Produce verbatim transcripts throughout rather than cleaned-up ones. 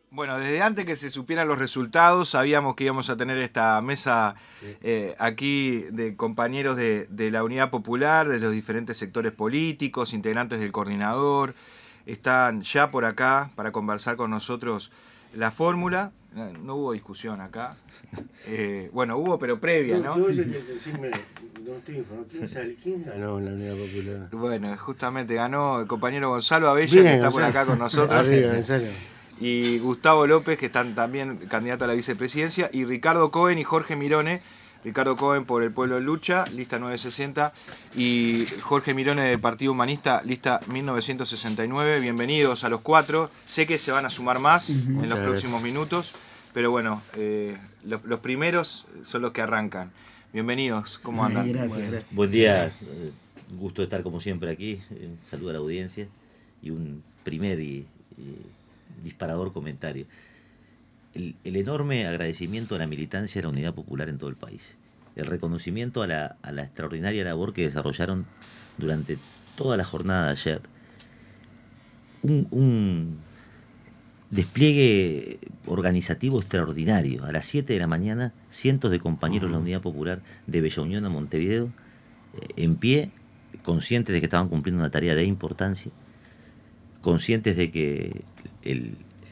Bueno, desde antes que se supieran los resultados, sabíamos que íbamos a tener esta mesa Sí. eh, aquí de compañeros de, de la Unidad Popular, de los diferentes sectores políticos, integrantes del coordinador. Están ya por acá para conversar con nosotros la fórmula. No, no hubo discusión acá. Eh, bueno, hubo, pero previa, ¿no? Yo, yo, yo, decirme, no estoy informado. ¿Quién sale? ¿Quién ganó la Unidad Popular? Bueno, justamente ganó el compañero Gonzalo Abella, Bien, que está por Gonzalo. acá con nosotros. Arriba, Gonzalo. Y Gustavo López, que están también candidato a la vicepresidencia, y Ricardo Cohen y Jorge Mirone. Ricardo Cohen por el Pueblo en Lucha, lista novecientos sesenta, y Jorge Mirone del Partido Humanista, lista mil novecientos sesenta y nueve. Bienvenidos a los cuatro. Sé que se van a sumar más uh-huh. en Muchas los gracias. próximos minutos, pero bueno, eh, los, los primeros son los que arrancan. Bienvenidos, ¿cómo andan? Ay, gracias, gracias. Buen día, eh, un gusto estar como siempre aquí, eh, un saludo a la audiencia y un primer y, y disparador comentario. El, el enorme agradecimiento a la militancia de la Unidad Popular en todo el país, el reconocimiento a la, a la extraordinaria labor que desarrollaron durante toda la jornada de ayer, un, un despliegue organizativo extraordinario. A las siete de la mañana, cientos de compañeros de la Unidad Popular de Bella Unión a Montevideo, eh, en pie, conscientes de que estaban cumpliendo una tarea de importancia, conscientes de que el,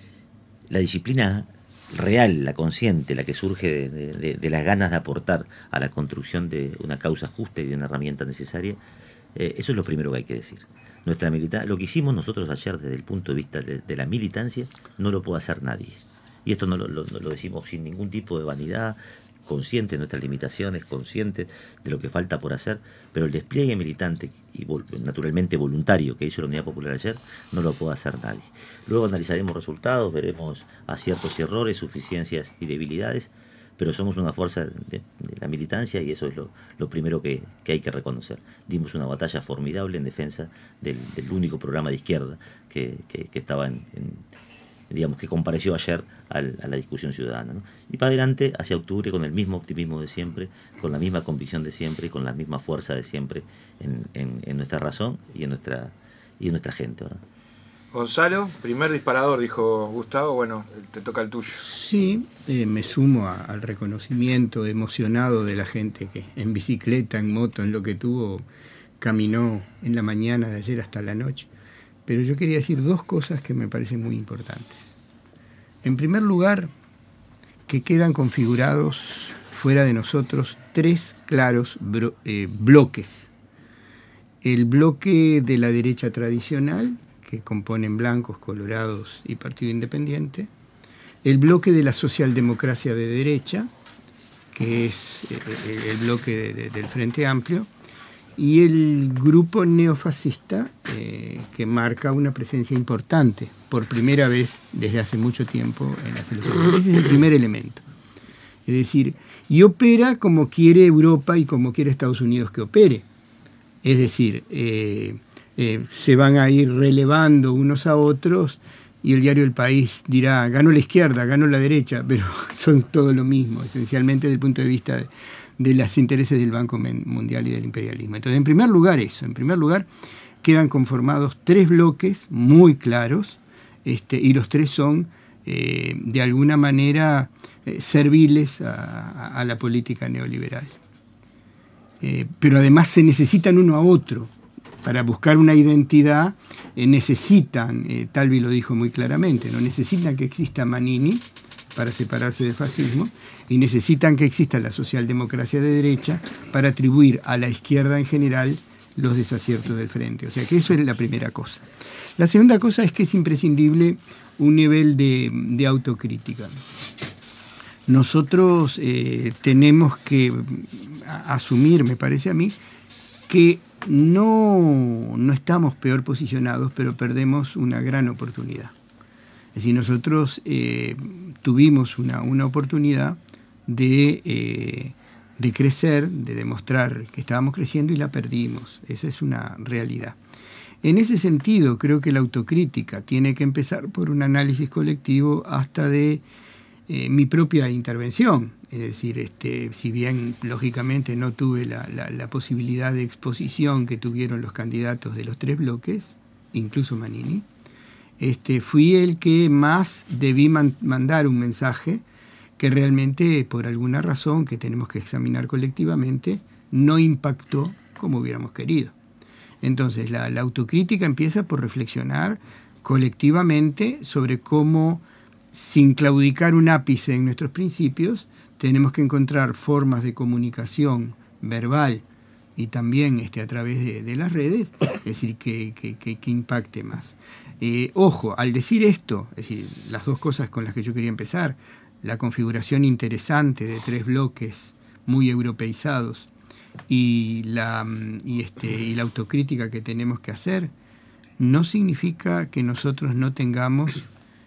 la disciplina real, la consciente, la que surge de, de, de las ganas de aportar a la construcción de una causa justa y de una herramienta necesaria, eh, eso es lo primero que hay que decir. Nuestra militancia, lo que hicimos nosotros ayer desde el punto de vista de, de la militancia, no lo puede hacer nadie. Y esto no lo, lo, lo decimos sin ningún tipo de vanidad, consciente de nuestras limitaciones, consciente de lo que falta por hacer, pero el despliegue militante y naturalmente voluntario que hizo la Unidad Popular ayer no lo puede hacer nadie. Luego analizaremos resultados, veremos aciertos y errores, suficiencias y debilidades, pero somos una fuerza de, de la militancia y eso es lo, lo primero que, que hay que reconocer. Dimos una batalla formidable en defensa del, del único programa de izquierda que, que, que estaba en, en digamos, que compareció ayer al, a la discusión ciudadana, ¿no? Y para adelante, hacia octubre, con el mismo optimismo de siempre, con la misma convicción de siempre y con la misma fuerza de siempre en, en, en nuestra razón y en nuestra, y en nuestra gente, ¿verdad? Gonzalo, primer disparador, dijo Gustavo. Bueno, te toca el tuyo. Sí, eh, me sumo a, al reconocimiento emocionado de la gente que en bicicleta, en moto, en lo que tuvo, caminó en la mañana de ayer hasta la noche. Pero yo quería decir dos cosas que me parecen muy importantes. En primer lugar, que quedan configurados fuera de nosotros tres claros bro, eh, bloques. El bloque de la derecha tradicional, que componen blancos, colorados y Partido Independiente. El bloque de la socialdemocracia de derecha, que es eh, el bloque de, de, del Frente Amplio. Y el grupo neofascista eh, que marca una presencia importante por primera vez desde hace mucho tiempo en las elecciones. Ese es el primer elemento. Es decir, y opera como quiere Europa y como quiere Estados Unidos que opere. Es decir, eh, eh, se van a ir relevando unos a otros y el diario El País dirá, ganó la izquierda, ganó la derecha, pero son todo lo mismo, esencialmente desde el punto de vista de, de los intereses del Banco Mundial y del imperialismo. Entonces, en primer lugar eso, en primer lugar quedan conformados tres bloques muy claros, este, y los tres son eh, de alguna manera eh, serviles a, a, a la política neoliberal. Eh, pero además se necesitan uno a otro. Para buscar una identidad eh, necesitan, eh, Talvi lo dijo muy claramente, no necesitan que exista Manini para separarse del fascismo, y necesitan que exista la socialdemocracia de derecha para atribuir a la izquierda en general los desaciertos del frente. O sea que eso es la primera cosa. La segunda cosa es que es imprescindible un nivel de, de autocrítica. Nosotros eh, tenemos que asumir, me parece a mí, que no, no estamos peor posicionados, pero perdemos una gran oportunidad. Es decir, nosotros eh, tuvimos una, una oportunidad de, eh, de crecer, de demostrar que estábamos creciendo y la perdimos. Esa es una realidad. En ese sentido, creo que la autocrítica tiene que empezar por un análisis colectivo hasta de eh, mi propia intervención. Es decir, este, si bien lógicamente no tuve la, la, la posibilidad de exposición que tuvieron los candidatos de los tres bloques, incluso Manini, este, fui el que más debí man- mandar un mensaje que realmente, por alguna razón que tenemos que examinar colectivamente, no impactó como hubiéramos querido. Entonces, la, la autocrítica empieza por reflexionar colectivamente sobre cómo, sin claudicar un ápice en nuestros principios, tenemos que encontrar formas de comunicación verbal y también este, a través de, de las redes, es decir, que, que, que, que impacte más. Eh, ojo, al decir esto, es decir, las dos cosas con las que yo quería empezar, la configuración interesante de tres bloques muy europeizados y la, y este, y la autocrítica que tenemos que hacer, no significa que nosotros no tengamos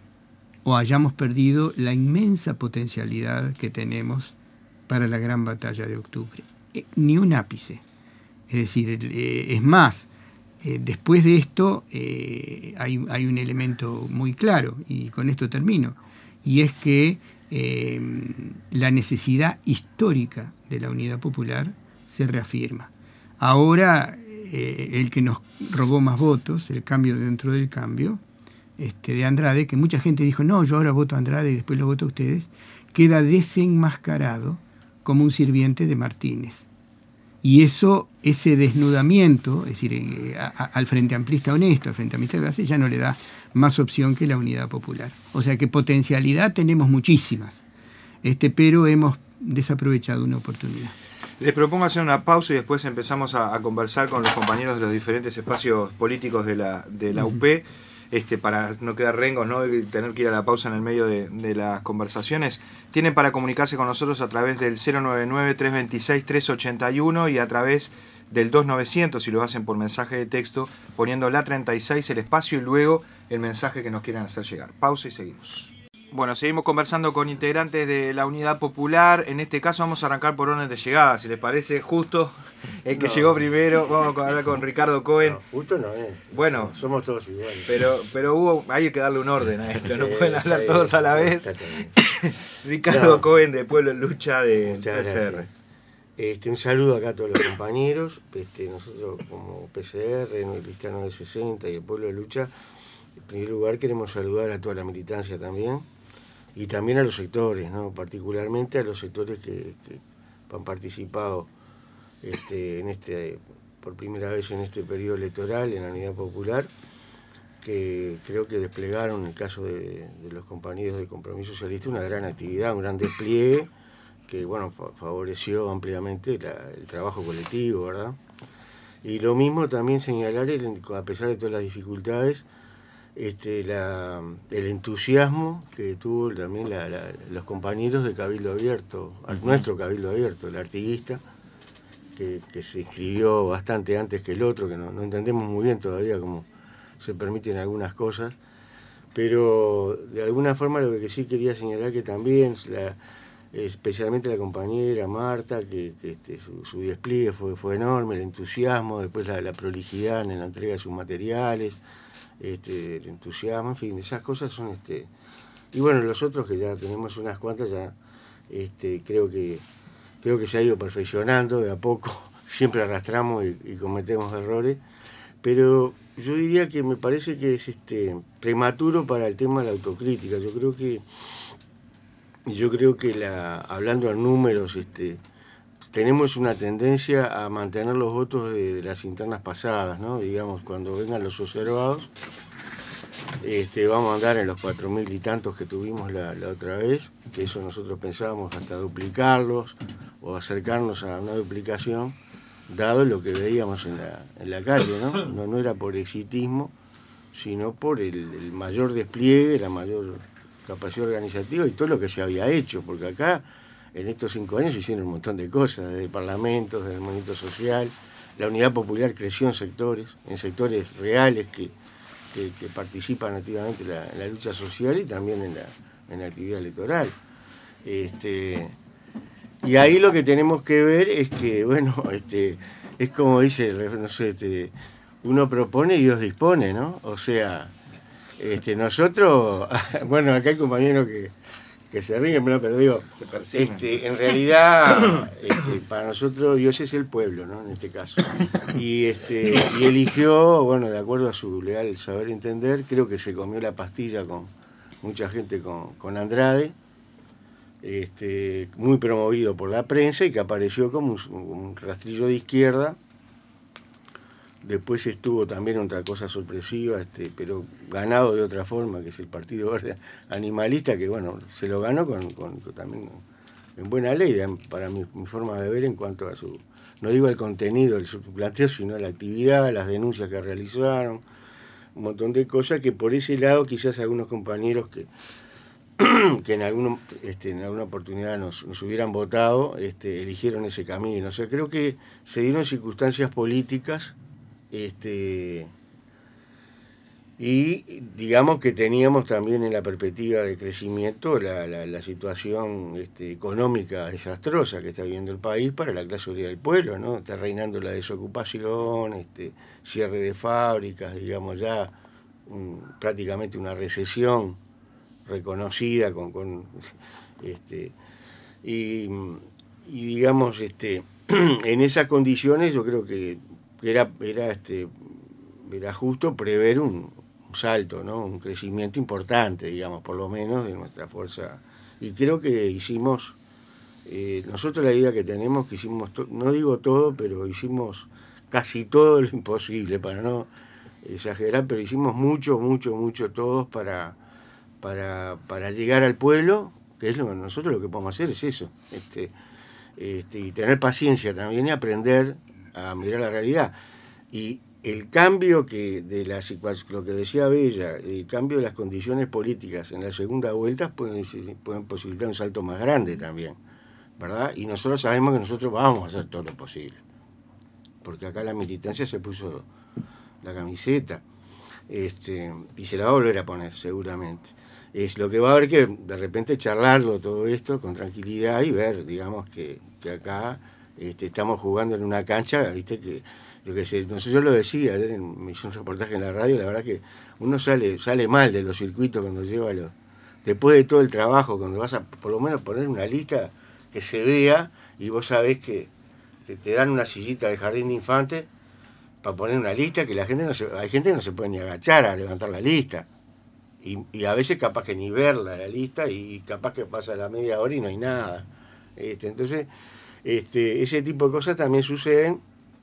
o hayamos perdido la inmensa potencialidad que tenemos para la gran batalla de octubre. Eh, ni un ápice. Es decir, eh, es más, eh, después de esto eh, hay, hay un elemento muy claro, y con esto termino, y es que eh, la necesidad histórica de la unidad popular se reafirma. Ahora, eh, el que nos robó más votos, el cambio dentro del cambio, este, de Andrade, que mucha gente dijo, no, yo ahora voto a Andrade y después lo voto a ustedes, queda desenmascarado como un sirviente de Martínez. Y eso, ese desnudamiento, es decir, eh, a, a, al Frente Amplista honesto, al Frente Amplista de base, ya no le da más opción que la unidad popular. O sea que potencialidad tenemos muchísimas, este, pero hemos desaprovechado una oportunidad. Les propongo hacer una pausa y después empezamos a, a conversar con los compañeros de los diferentes espacios políticos de la, de la U P, este, para no quedar rengos, ¿no? De tener que ir a la pausa en el medio de, de las conversaciones. Tienen para comunicarse con nosotros a través del cero nueve nueve, tres dos seis, tres ocho uno y a través del dos novecientos, si lo hacen por mensaje de texto, poniendo la treinta y seis, el espacio y luego el mensaje que nos quieran hacer llegar. Pausa y seguimos. Bueno, seguimos conversando con integrantes de la Unidad Popular. En este caso vamos a arrancar por orden de llegada, si les parece justo. El que no. llegó primero, vamos a hablar con Ricardo Cohen. No, justo no es. Bueno, somos todos iguales. Pero, pero hubo, hay que darle un orden a esto, sí, no pueden hablar bien, todos a la vez. Ricardo no. Cohen, de Pueblo en Lucha, de P C R. Este, un saludo acá a todos los compañeros. Este, nosotros como P C R, en el lista nueve sesenta y el Pueblo de Lucha, en primer lugar queremos saludar a toda la militancia también. Y también a los sectores, ¿no? Particularmente a los sectores que, que han participado este, en este, por primera vez en este periodo electoral en la Unidad Popular, que creo que desplegaron, en el caso de, de los compañeros de Compromiso Socialista, una gran actividad, un gran despliegue, que bueno, favoreció ampliamente la, el trabajo colectivo, ¿verdad? Y lo mismo también señalar, el, a pesar de todas las dificultades, Este, la, el entusiasmo que tuvo también la, la, los compañeros de Cabildo Abierto, uh-huh. nuestro Cabildo Abierto, el artiguista, que, que se inscribió bastante antes que el otro, que no, no entendemos muy bien todavía cómo se permiten algunas cosas, pero de alguna forma lo que sí quería señalar que también, la, especialmente la compañera Marta, que, que este, su, su despliegue fue, fue enorme, el entusiasmo, después la, la prolijidad en la entrega de sus materiales, Este, el entusiasmo, en fin, esas cosas son este y bueno, los otros que ya tenemos unas cuantas ya este, creo que creo que se ha ido perfeccionando de a poco, siempre arrastramos y, y cometemos errores, pero yo diría que me parece que es este prematuro para el tema de la autocrítica. Yo creo que yo creo que la hablando en números, este tenemos una tendencia a mantener los votos de, de las internas pasadas, ¿no? Digamos, cuando vengan los observados, este, vamos a andar en los cuatro mil y tantos que tuvimos la, la otra vez, que eso nosotros pensábamos hasta duplicarlos o acercarnos a una duplicación, dado lo que veíamos en la, en la calle, ¿no? No, no era por exitismo, sino por el, el mayor despliegue, la mayor capacidad organizativa y todo lo que se había hecho, porque acá en estos cinco años se hicieron un montón de cosas, desde el Parlamento, desde el movimiento social. La Unidad Popular creció en sectores, en sectores reales que, que, que participan activamente en la, en la lucha social y también en la, en la actividad electoral. Este, y ahí lo que tenemos que ver es que, bueno, este, es como dice, no sé, este, uno propone y Dios dispone, ¿no? O sea, este, nosotros, bueno, acá hay compañeros que que se ríen, pero, pero digo, este, en realidad, este, para nosotros Dios es el pueblo, ¿no? En este caso. Y, este, y eligió, bueno, de acuerdo a su leal saber entender, creo que se comió la pastilla con mucha gente con, con Andrade, este, muy promovido por la prensa y que apareció como un, un rastrillo de izquierda. Después estuvo también otra cosa sorpresiva, este, pero ganado de otra forma, que es el Partido Verde Animalista, que bueno, se lo ganó con, con, con también en buena ley, para mi, mi forma de ver en cuanto a su, no digo el contenido del su planteo, sino la actividad, las denuncias que realizaron, un montón de cosas que por ese lado quizás algunos compañeros que, que en, alguno, este, en alguna oportunidad nos, nos hubieran votado, este, eligieron ese camino. O sea, creo que se dieron circunstancias políticas. Este, y digamos que teníamos también en la perspectiva de crecimiento la, la, la situación este, económica desastrosa que está viviendo el país para la clase obrera del pueblo, ¿no? Está reinando la desocupación, este, cierre de fábricas, digamos ya un, prácticamente una recesión reconocida con, con este, y, y digamos este, en esas condiciones yo creo que Era, era, este, era justo prever un, un salto, ¿no? Un crecimiento importante, digamos, por lo menos de nuestra fuerza. Y creo que hicimos, eh, nosotros la idea que tenemos, que hicimos, to- no digo todo, pero hicimos casi todo lo imposible, para no exagerar, pero hicimos mucho, mucho, mucho todos para, para, para llegar al pueblo, que es lo nosotros lo que podemos hacer es eso, este, este, y tener paciencia también y aprender a mirar la realidad. Y el cambio que de la lo que decía Bella, el cambio de las condiciones políticas en la segunda vuelta pueden, pueden posibilitar un salto más grande también, ¿verdad? Y nosotros sabemos que nosotros vamos a hacer todo lo posible, porque acá la militancia se puso la camiseta, este, y se la va a volver a poner seguramente. Es lo que va a haber que de repente charlarlo todo esto con tranquilidad y ver, digamos, que, que acá Este, estamos jugando en una cancha, viste que lo que se, no sé, yo lo decía ayer, en, me hice un reportaje en la radio, la verdad que uno sale sale mal de los circuitos cuando lleva los, después de todo el trabajo, cuando vas a por lo menos poner una lista que se vea y vos sabés que te, te dan una sillita de jardín de infantes para poner una lista que la gente no se, hay gente que no se puede ni agachar a levantar la lista y, y a veces capaz que ni verla la lista y capaz que pasa la media hora y no hay nada, este, entonces Este, ese tipo de cosas también suceden,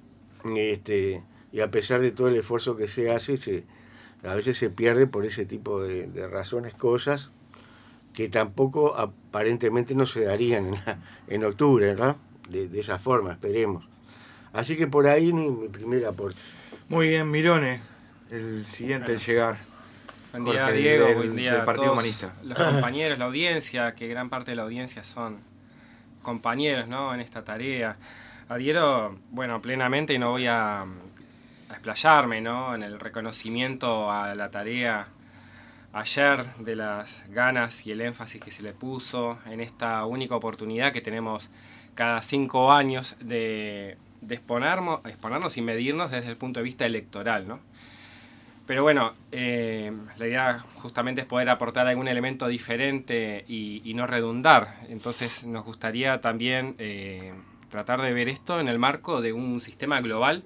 este, y a pesar de todo el esfuerzo que se hace, se, a veces se pierde por ese tipo de, de razones, cosas que tampoco aparentemente no se darían en, la, en octubre, ¿verdad? De, de esa forma, esperemos. Así que por ahí mi, mi primer aporte. Muy bien, Mirone, el siguiente en llegar. Buen día, Jorge, Diego, del, buen día del a Partido todos Humanista. Los compañeros, la audiencia, que gran parte de la audiencia son compañeros, ¿no?, en esta tarea. Adhiero, bueno, plenamente, y no voy a, a explayarme, ¿no?, en el reconocimiento a la tarea ayer, de las ganas y el énfasis que se le puso en esta única oportunidad que tenemos cada cinco años de, de exponernos, exponernos y medirnos desde el punto de vista electoral, ¿no? Pero bueno, eh, la idea justamente es poder aportar algún elemento diferente y, y no redundar. Entonces nos gustaría también eh, tratar de ver esto en el marco de un sistema global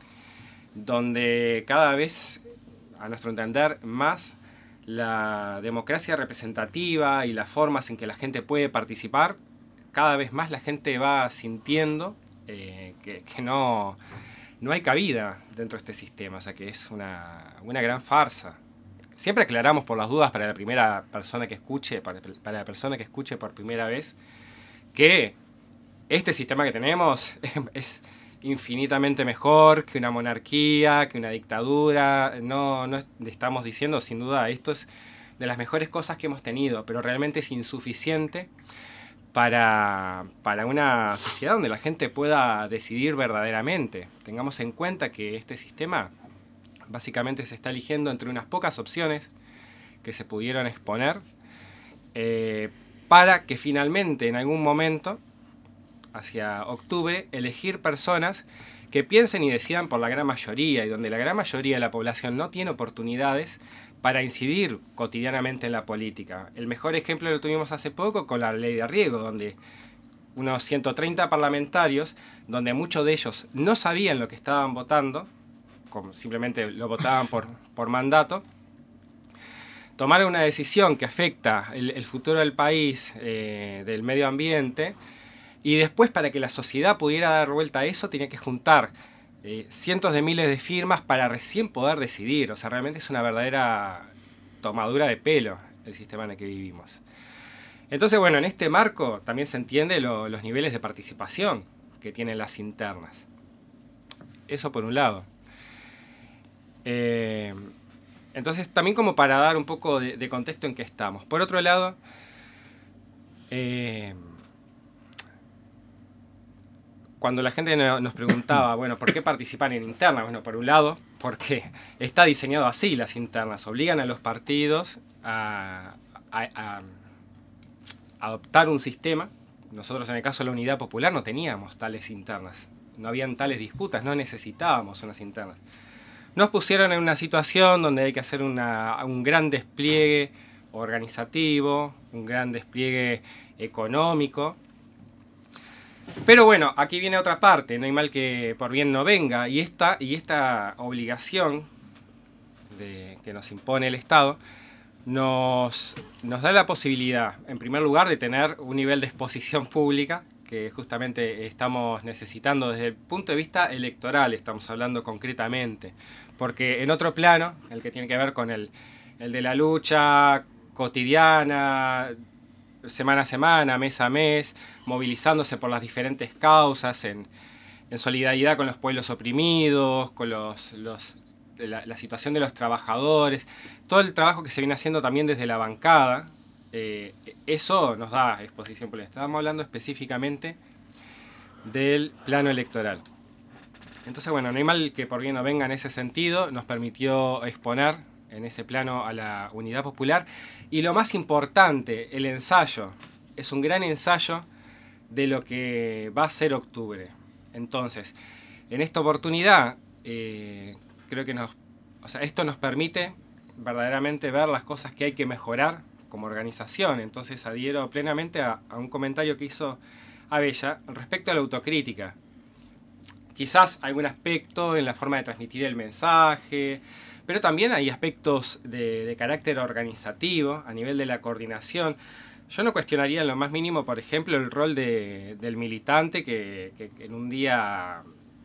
donde cada vez, a nuestro entender, más la democracia representativa y las formas en que la gente puede participar, cada vez más la gente va sintiendo eh, que, que no... no hay cabida dentro de este sistema, o sea que es una, una gran farsa. Siempre aclaramos por las dudas para la primera persona que escuche, para, para la persona que escuche por primera vez, que este sistema que tenemos es infinitamente mejor que una monarquía, que una dictadura. No, no estamos diciendo, sin duda, esto es de las mejores cosas que hemos tenido, pero realmente es insuficiente Para, para una sociedad donde la gente pueda decidir verdaderamente. Tengamos en cuenta que este sistema básicamente se está eligiendo entre unas pocas opciones que se pudieron exponer eh, para que finalmente en algún momento, hacia octubre, elegir personas que piensen y decidan por la gran mayoría, y donde la gran mayoría de la población no tiene oportunidades para incidir cotidianamente en la política. El mejor ejemplo lo tuvimos hace poco con la ley de riego, donde unos ciento treinta parlamentarios, donde muchos de ellos no sabían lo que estaban votando, como simplemente lo votaban por, por mandato, tomaron una decisión que afecta el, el futuro del país, eh, del medio ambiente, y después, para que la sociedad pudiera dar vuelta a eso, tenía que juntar eh, cientos de miles de firmas para recién poder decidir. O sea, realmente es una verdadera tomadura de pelo el sistema en el que vivimos. Entonces, bueno, en este marco también se entiende lo, los niveles de participación que tienen las internas. Eso por un lado. Eh, entonces, también como para dar un poco de, de contexto en qué estamos. Por otro lado, eh, cuando la gente nos preguntaba, bueno, ¿por qué participan en internas? Bueno, por un lado, porque está diseñado así las internas. Obligan a los partidos a, a, a adoptar un sistema. Nosotros, en el caso de la Unidad Popular, no teníamos tales internas. No habían tales disputas, no necesitábamos unas internas. Nos pusieron en una situación donde hay que hacer una, un gran despliegue organizativo, un gran despliegue económico. Pero bueno, aquí viene otra parte, no hay mal que por bien no venga, y esta, y esta obligación de, que nos impone el Estado nos, nos da la posibilidad, en primer lugar, de tener un nivel de exposición pública que justamente estamos necesitando desde el punto de vista electoral, estamos hablando concretamente, porque en otro plano, el que tiene que ver con el, el de la lucha cotidiana, semana a semana, mes a mes, movilizándose por las diferentes causas, en, en solidaridad con los pueblos oprimidos, con los, los, la, la situación de los trabajadores, todo el trabajo que se viene haciendo también desde la bancada, eh, eso nos da exposición política. Estábamos hablando específicamente del plano electoral. Entonces, bueno, no hay mal que por bien no venga en ese sentido, nos permitió exponer en ese plano a la Unidad Popular. Y lo más importante, el ensayo. Es un gran ensayo de lo que va a ser octubre. Entonces, en esta oportunidad, eh, creo que nos, o sea, esto nos permite verdaderamente ver las cosas que hay que mejorar como organización. Entonces, adhiero plenamente a, a un comentario que hizo Abella respecto a la autocrítica. Quizás algún aspecto en la forma de transmitir el mensaje, pero también hay aspectos de, de carácter organizativo, a nivel de la coordinación. Yo no cuestionaría en lo más mínimo, por ejemplo, el rol de, del militante, que, que, que en un día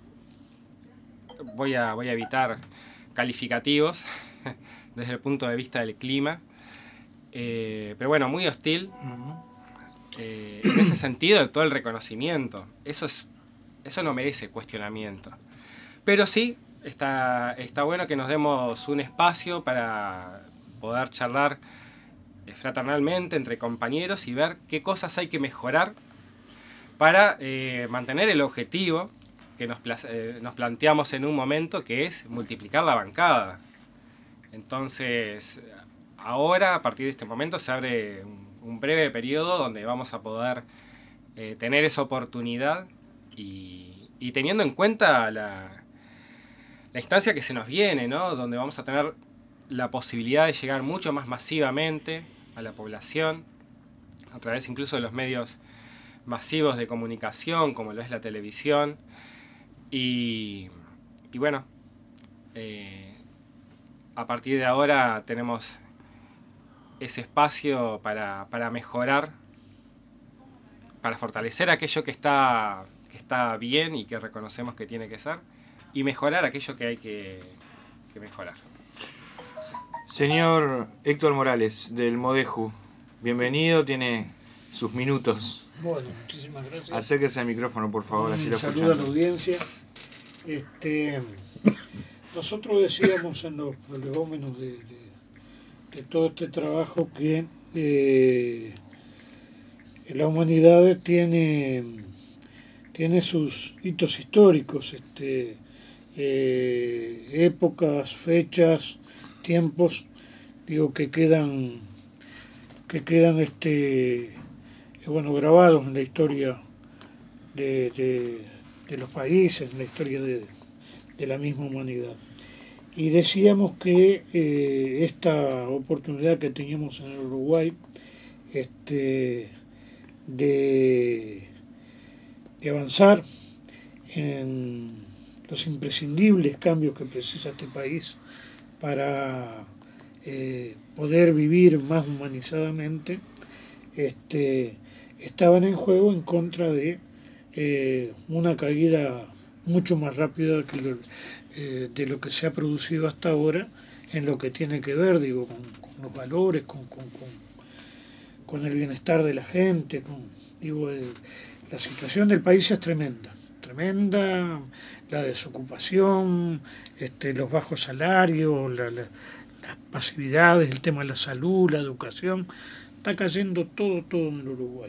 voy a, voy a evitar calificativos desde el punto de vista del clima, eh, pero bueno, muy hostil. Eh, en ese sentido, todo el reconocimiento, eso, es, eso no merece cuestionamiento. Pero sí, Está, está bueno que nos demos un espacio para poder charlar fraternalmente entre compañeros y ver qué cosas hay que mejorar para eh, mantener el objetivo que nos, eh, nos planteamos en un momento, que es multiplicar la bancada. Entonces, ahora, a partir de este momento, se abre un, un breve periodo donde vamos a poder eh, tener esa oportunidad y, y teniendo en cuenta la... la instancia que se nos viene, ¿no? Donde vamos a tener la posibilidad de llegar mucho más masivamente a la población, a través incluso de los medios masivos de comunicación, como lo es la televisión. Y, y bueno, eh, a partir de ahora tenemos ese espacio para, para mejorar, para fortalecer aquello que está, que está bien y que reconocemos que tiene que ser, y mejorar aquello que hay que, que mejorar. Señor Héctor Morales, del Modeju, bienvenido, tiene sus minutos. Bueno, muchísimas gracias. Acérquese al micrófono, por favor, así lo escuchan. Saludo a la audiencia. Este, nosotros decíamos en los prolegómenos de, de, de todo este trabajo que eh, la humanidad tiene, tiene sus hitos históricos, este, eh, épocas, fechas, tiempos, digo, que quedan que quedan este bueno grabados en la historia de, de, de los países, en la historia de, de la misma humanidad. y decíamos que eh, esta oportunidad que teníamos en el Uruguay este, de, de avanzar en los imprescindibles cambios que precisa este país para eh, poder vivir más humanizadamente, este, estaban en juego en contra de eh, una caída mucho más rápida que lo, eh, de lo que se ha producido hasta ahora en lo que tiene que ver, digo, con, con los valores, con, con, con, con el bienestar de la gente, con, digo, el, la situación del país es tremenda, tremenda, la desocupación, este, los bajos salarios, la, la, las pasividades, el tema de la salud, la educación, está cayendo todo, todo en el Uruguay.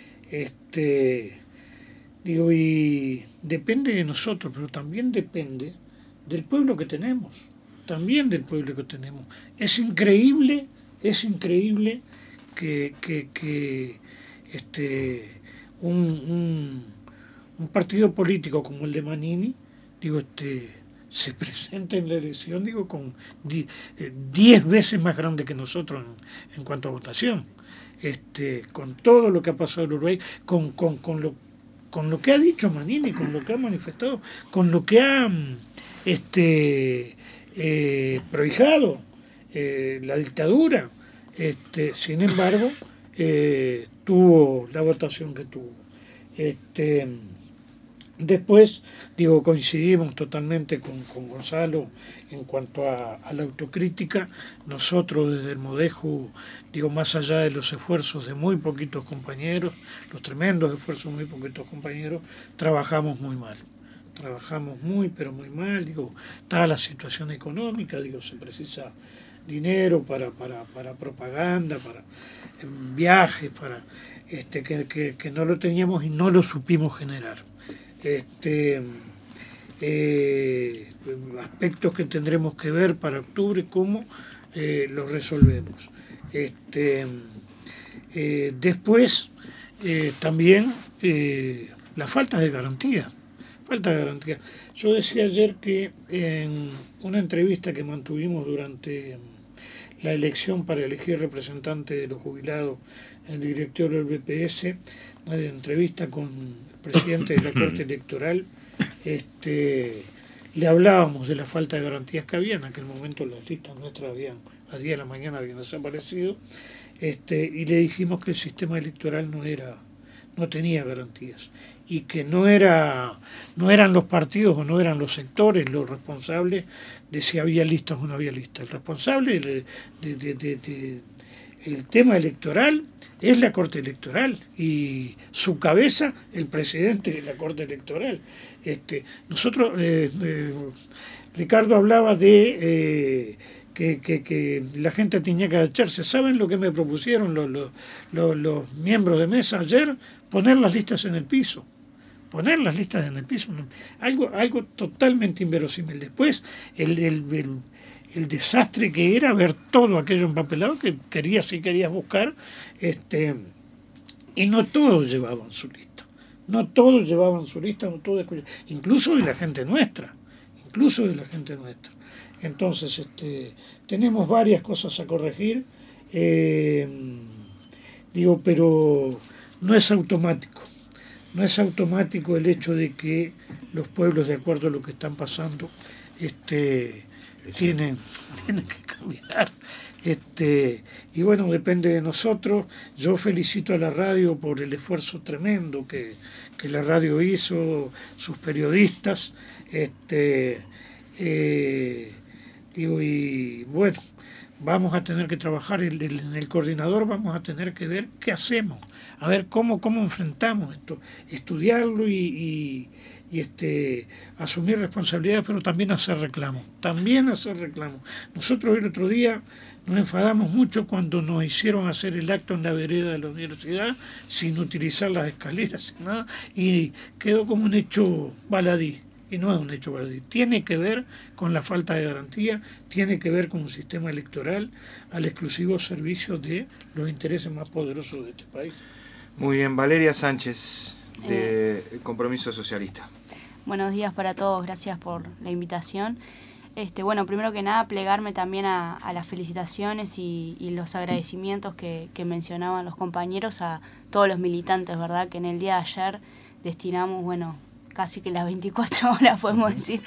Este, digo, y depende de nosotros, pero también depende del pueblo que tenemos, también del pueblo que tenemos. Es increíble, es increíble que, que, que este, un, un, un partido político como el de Manini, digo, este, se presenta en la elección, digo, con diez veces más grande que nosotros en, en cuanto a votación. Este, con todo lo que ha pasado en Uruguay, con, con, con, lo, con lo que ha dicho Manini, con lo que ha manifestado, con lo que ha este, eh, prohijado eh, la dictadura, este, sin embargo, eh, tuvo la votación que tuvo. Este, después, digo, coincidimos totalmente con, con Gonzalo en cuanto a, a la autocrítica. Nosotros desde el Modeju, digo, más allá de los esfuerzos de muy poquitos compañeros, los tremendos esfuerzos de muy poquitos compañeros, trabajamos muy mal. Trabajamos muy, pero muy mal, digo, está la situación económica, digo, se precisa dinero para, para, para propaganda, para viajes, para este, que, que, que no lo teníamos y no lo supimos generar. Este, eh, aspectos que tendremos que ver para octubre, cómo eh, los resolvemos. Este, eh, después, eh, también eh, la falta de garantía. Falta de garantía. Yo decía ayer que en una entrevista que mantuvimos durante la elección para elegir representante de los jubilados en el directorio del B P S, una entrevista con el presidente de la Corte Electoral, este, le hablábamos de la falta de garantías que había. En aquel momento las listas nuestras habían, a las diez de la mañana habían desaparecido, este, y le dijimos que el sistema electoral no era, no tenía garantías, y que no era, no eran los partidos o no eran los sectores los responsables de si había listas o no había listas. El responsable de, de, de, de, de el tema electoral es la Corte Electoral y su cabeza el presidente de la Corte Electoral. Este, nosotros, eh, eh, Ricardo hablaba de eh, que, que, que la gente tenía que agacharse. ¿Saben lo que me propusieron los, los, los, los miembros de mesa ayer? Poner las listas en el piso. Poner las listas en el piso. Algo, algo totalmente inverosímil. Después, el, el, el el desastre que era ver todo aquello empapelado que querías si querías buscar, este, y no todos llevaban su lista, no todos llevaban su lista, no todos, incluso de la gente nuestra, incluso de la gente nuestra. Entonces, este, tenemos varias cosas a corregir, eh, digo, pero no es automático, no es automático el hecho de que los pueblos, de acuerdo a lo que están pasando, este Tienen, tienen que cambiar. Este, y bueno, depende de nosotros. Yo felicito a la radio por el esfuerzo tremendo que, que la radio hizo, sus periodistas. Este, eh, digo, y bueno, vamos a tener que trabajar en el, en el coordinador, vamos a tener que ver qué hacemos, a ver cómo, cómo enfrentamos esto, estudiarlo y, y y este, asumir responsabilidades, pero también hacer reclamos, también hacer reclamos. Nosotros el otro día nos enfadamos mucho cuando nos hicieron hacer el acto en la vereda de la universidad sin utilizar las escaleras, sin nada, y quedó como un hecho baladí, y no es un hecho baladí. Tiene que ver con la falta de garantía, tiene que ver con un sistema electoral al exclusivo servicio de los intereses más poderosos de este país. Muy bien, Valeria Sánchez, de Compromiso Socialista. Buenos días para todos, gracias por la invitación. Este, bueno, primero que nada, plegarme también a, a las felicitaciones y, y los agradecimientos que, que mencionaban los compañeros a todos los militantes, ¿verdad? Que en el día de ayer destinamos, bueno, casi que las veinticuatro horas, podemos decir,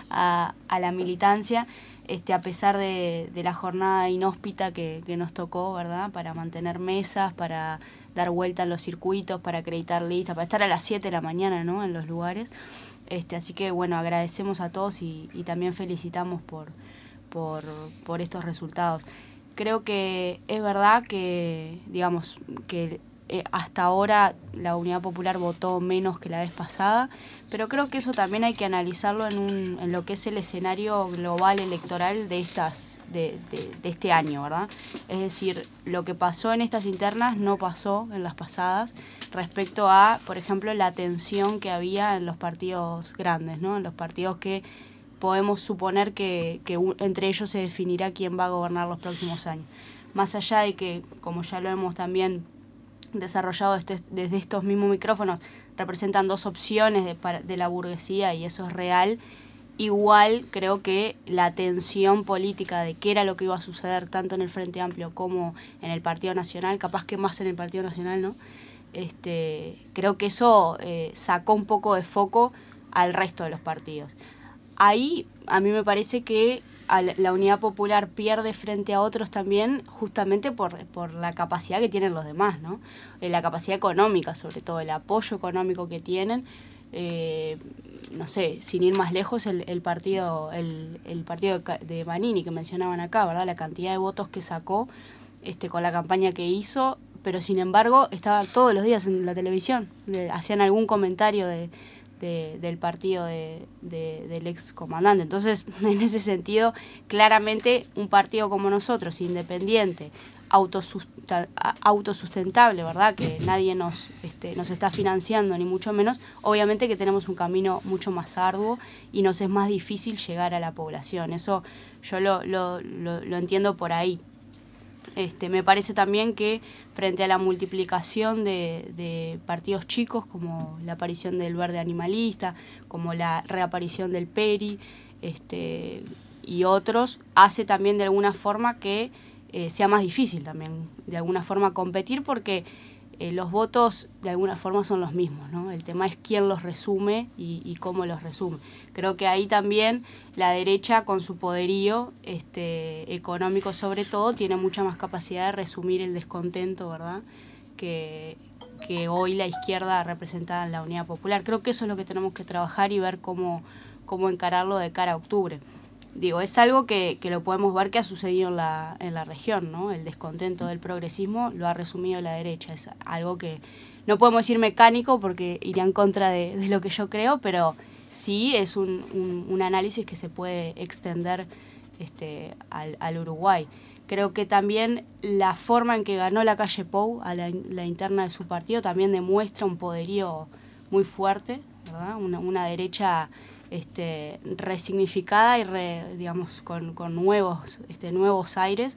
a, a la militancia, este, a pesar de, de la jornada inhóspita que, que nos tocó, ¿verdad? Para mantener mesas, para dar vuelta en los circuitos, para acreditar listas, para estar a las siete de la mañana, ¿no? En los lugares. Este, así que, bueno, agradecemos a todos y, y también felicitamos por, por, por estos resultados. Creo que es verdad que, digamos, que eh, hasta ahora la Unidad Popular votó menos que la vez pasada, pero creo que eso también hay que analizarlo en, un, en lo que es el escenario global electoral de estas de, de, de este año, ¿verdad? Es decir, lo que pasó en estas internas no pasó en las pasadas respecto a, por ejemplo, la tensión que había en los partidos grandes, ¿no? En los partidos que podemos suponer que, que un, entre ellos se definirá quién va a gobernar los próximos años. Más allá de que, como ya lo hemos también desarrollado este, desde estos mismos micrófonos, representan dos opciones de, de la burguesía y eso es real. Igual creo que la tensión política de qué era lo que iba a suceder tanto en el Frente Amplio como en el Partido Nacional, capaz que más en el Partido Nacional, ¿no? Este, creo que eso eh, sacó un poco de foco al resto de los partidos. Ahí a mí me parece que la Unidad Popular pierde frente a otros también justamente por, por la capacidad que tienen los demás, ¿no? Eh, la capacidad económica, sobre todo el apoyo económico que tienen. Eh, no sé, sin ir más lejos, el, el partido el, el partido de, de Manini que mencionaban acá, ¿verdad? La cantidad de votos que sacó este, con la campaña que hizo, pero sin embargo estaba todos los días en la televisión, de, hacían algún comentario de, de, del partido de, de, del ex comandante. Entonces, en ese sentido, claramente un partido como nosotros, independiente, autosustentable, ¿verdad? Que nadie nos, este, nos está financiando, ni mucho menos. Obviamente que tenemos un camino mucho más arduo y nos es más difícil llegar a la población. Eso yo lo, lo, lo, lo entiendo por ahí. Este, me parece también que frente a la multiplicación de, de partidos chicos, como la aparición del Verde Animalista, como la reaparición del Peri, este, y otros, hace también de alguna forma que Eh, sea más difícil también, de alguna forma, competir, porque eh, los votos de alguna forma son los mismos, ¿no? El tema es quién los resume y, y cómo los resume. Creo que ahí también la derecha, con su poderío este, económico sobre todo, tiene mucha más capacidad de resumir el descontento, ¿verdad?, que, que hoy la izquierda representada en la Unidad Popular. Creo que eso es lo que tenemos que trabajar y ver cómo, cómo encararlo de cara a octubre. Digo, es algo que, que lo podemos ver que ha sucedido en la, en la región, ¿no? El descontento del progresismo lo ha resumido la derecha. Es algo que no podemos decir mecánico porque iría en contra de, de lo que yo creo, pero sí es un, un, un análisis que se puede extender este, al, al Uruguay. Creo que también la forma en que ganó la calle Pou a la, la interna de su partido también demuestra un poderío muy fuerte, ¿verdad? Una, una derecha Este, resignificada y re, digamos con, con nuevos este, nuevos aires,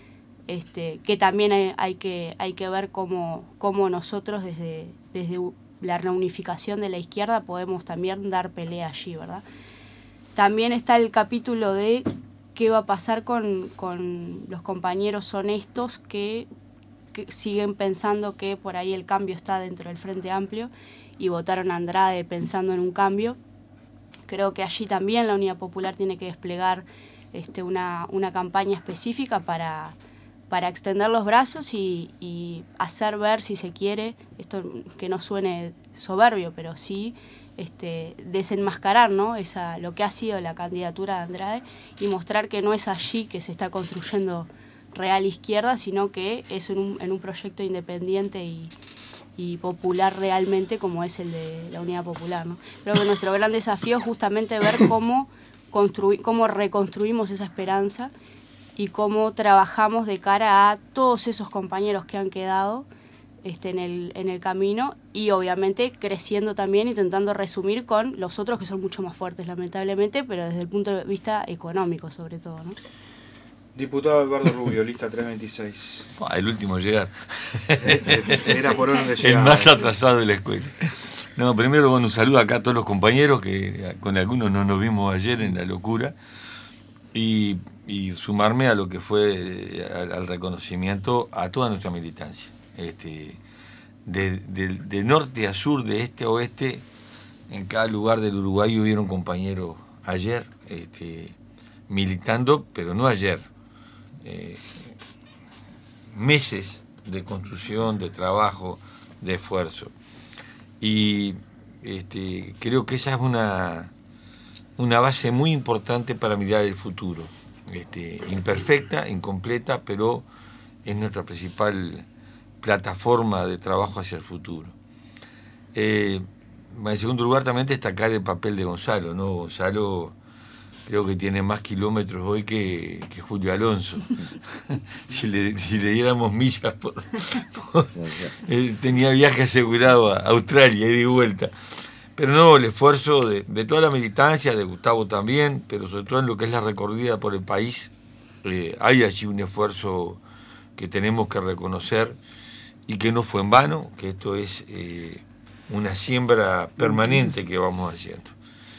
este, que también hay, hay que hay que ver cómo, cómo nosotros desde, desde la reunificación de la izquierda podemos también dar pelea allí, ¿verdad? También está el capítulo de qué va a pasar con, con los compañeros honestos que, que siguen pensando que por ahí el cambio está dentro del Frente Amplio y votaron a Andrade pensando en un cambio. Creo que allí también la Unidad Popular tiene que desplegar este, una, una campaña específica para, para extender los brazos y, y hacer ver, si se quiere, esto que no suene soberbio, pero sí este, desenmascarar, ¿no?, esa, lo que ha sido la candidatura de Andrade y mostrar que no es allí que se está construyendo real izquierda, sino que es en un, en un proyecto independiente y y popular realmente como es el de la Unidad Popular, ¿no? Creo que nuestro gran desafío es justamente ver cómo, construir, cómo reconstruimos esa esperanza y cómo trabajamos de cara a todos esos compañeros que han quedado este, en, el, en el camino y obviamente creciendo también, intentando resumir con los otros que son mucho más fuertes lamentablemente, pero desde el punto de vista económico sobre todo, ¿no? Diputado Eduardo Rubio, lista trescientos veintiséis. El último a llegar. Era por donde llegaba. El más atrasado de la escuela. No, primero, bueno, un saludo acá a todos los compañeros, que con algunos no nos vimos ayer en la locura. y, y sumarme a lo que fue al, al reconocimiento a toda nuestra militancia. Este, de, de, de norte a sur, de este a oeste, en cada lugar del Uruguay hubieron compañeros ayer este, militando, pero no ayer. Eh, meses de construcción, de trabajo, de esfuerzo. Y este, creo que esa es una, una base muy importante para mirar el futuro. Este, imperfecta, incompleta, pero es nuestra principal plataforma de trabajo hacia el futuro. Eh, en segundo lugar, también destacar el papel de Gonzalo, ¿no? Gonzalo creo que tiene más kilómetros hoy que, que Julio Alonso. si, le, si le diéramos millas, por, por, eh, tenía viaje asegurado a Australia, ida y vuelta. Pero no, el esfuerzo de, de toda la militancia, de Gustavo también, pero sobre todo en lo que es la recorrida por el país, eh, hay allí un esfuerzo que tenemos que reconocer y que no fue en vano, que esto es eh, una siembra permanente que vamos haciendo.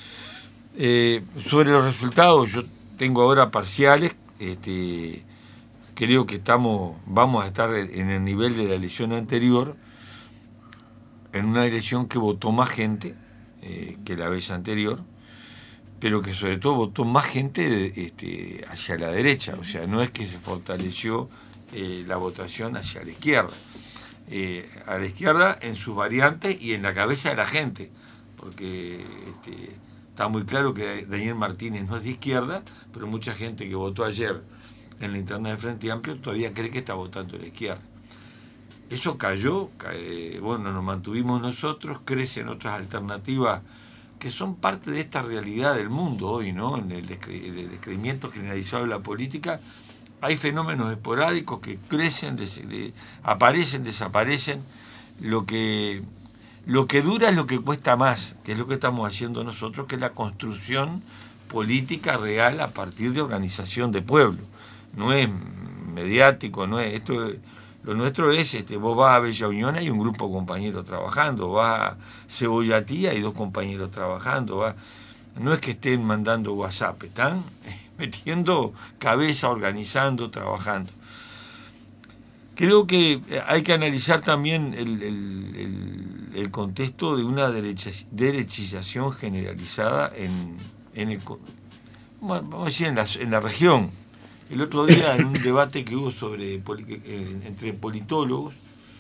Eh, sobre los resultados, yo tengo ahora parciales, este, creo que estamos, vamos a estar en el nivel de la elección anterior, en una elección que votó más gente eh, que la vez anterior, pero que sobre todo votó más gente de, este, hacia la derecha, o sea, no es que se fortaleció eh, la votación hacia la izquierda, eh, a la izquierda en sus variantes y en la cabeza de la gente, porque este, está muy claro que Daniel Martínez no es de izquierda, pero mucha gente que votó ayer en la interna de Frente Amplio todavía cree que está votando a la izquierda. Eso cayó, cae, bueno, nos mantuvimos nosotros, crecen otras alternativas que son parte de esta realidad del mundo hoy, ¿no? En el, descre el descreimiento generalizado de la política hay fenómenos esporádicos que crecen, des de, aparecen, desaparecen. Lo que, lo que dura es lo que cuesta más, que es lo que estamos haciendo nosotros, que es la construcción política real a partir de organización de pueblo. No es mediático, no es esto. Lo nuestro es, este, vos vas a Bella Unión, hay un grupo de compañeros trabajando, vas a Cebollatí, hay dos compañeros trabajando, vas, no es que estén mandando WhatsApp, están metiendo cabeza, organizando, trabajando. Creo que hay que analizar también el, el, el, el contexto de una derecha, derechización generalizada en, en, el, vamos a decir, en, la, en la región. El otro día, en un debate que hubo sobre eh, entre politólogos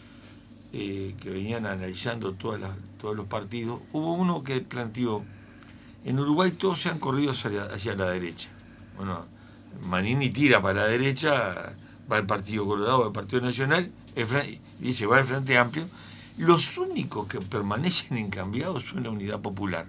eh, que venían analizando todas las, todos los partidos, hubo uno que planteó: en Uruguay todos se han corrido hacia, hacia la derecha. Bueno, Manini tira para la derecha, va el Partido Colorado, va el Partido Nacional, el, dice va el Frente Amplio. Los únicos que permanecen incambiados son la Unidad Popular.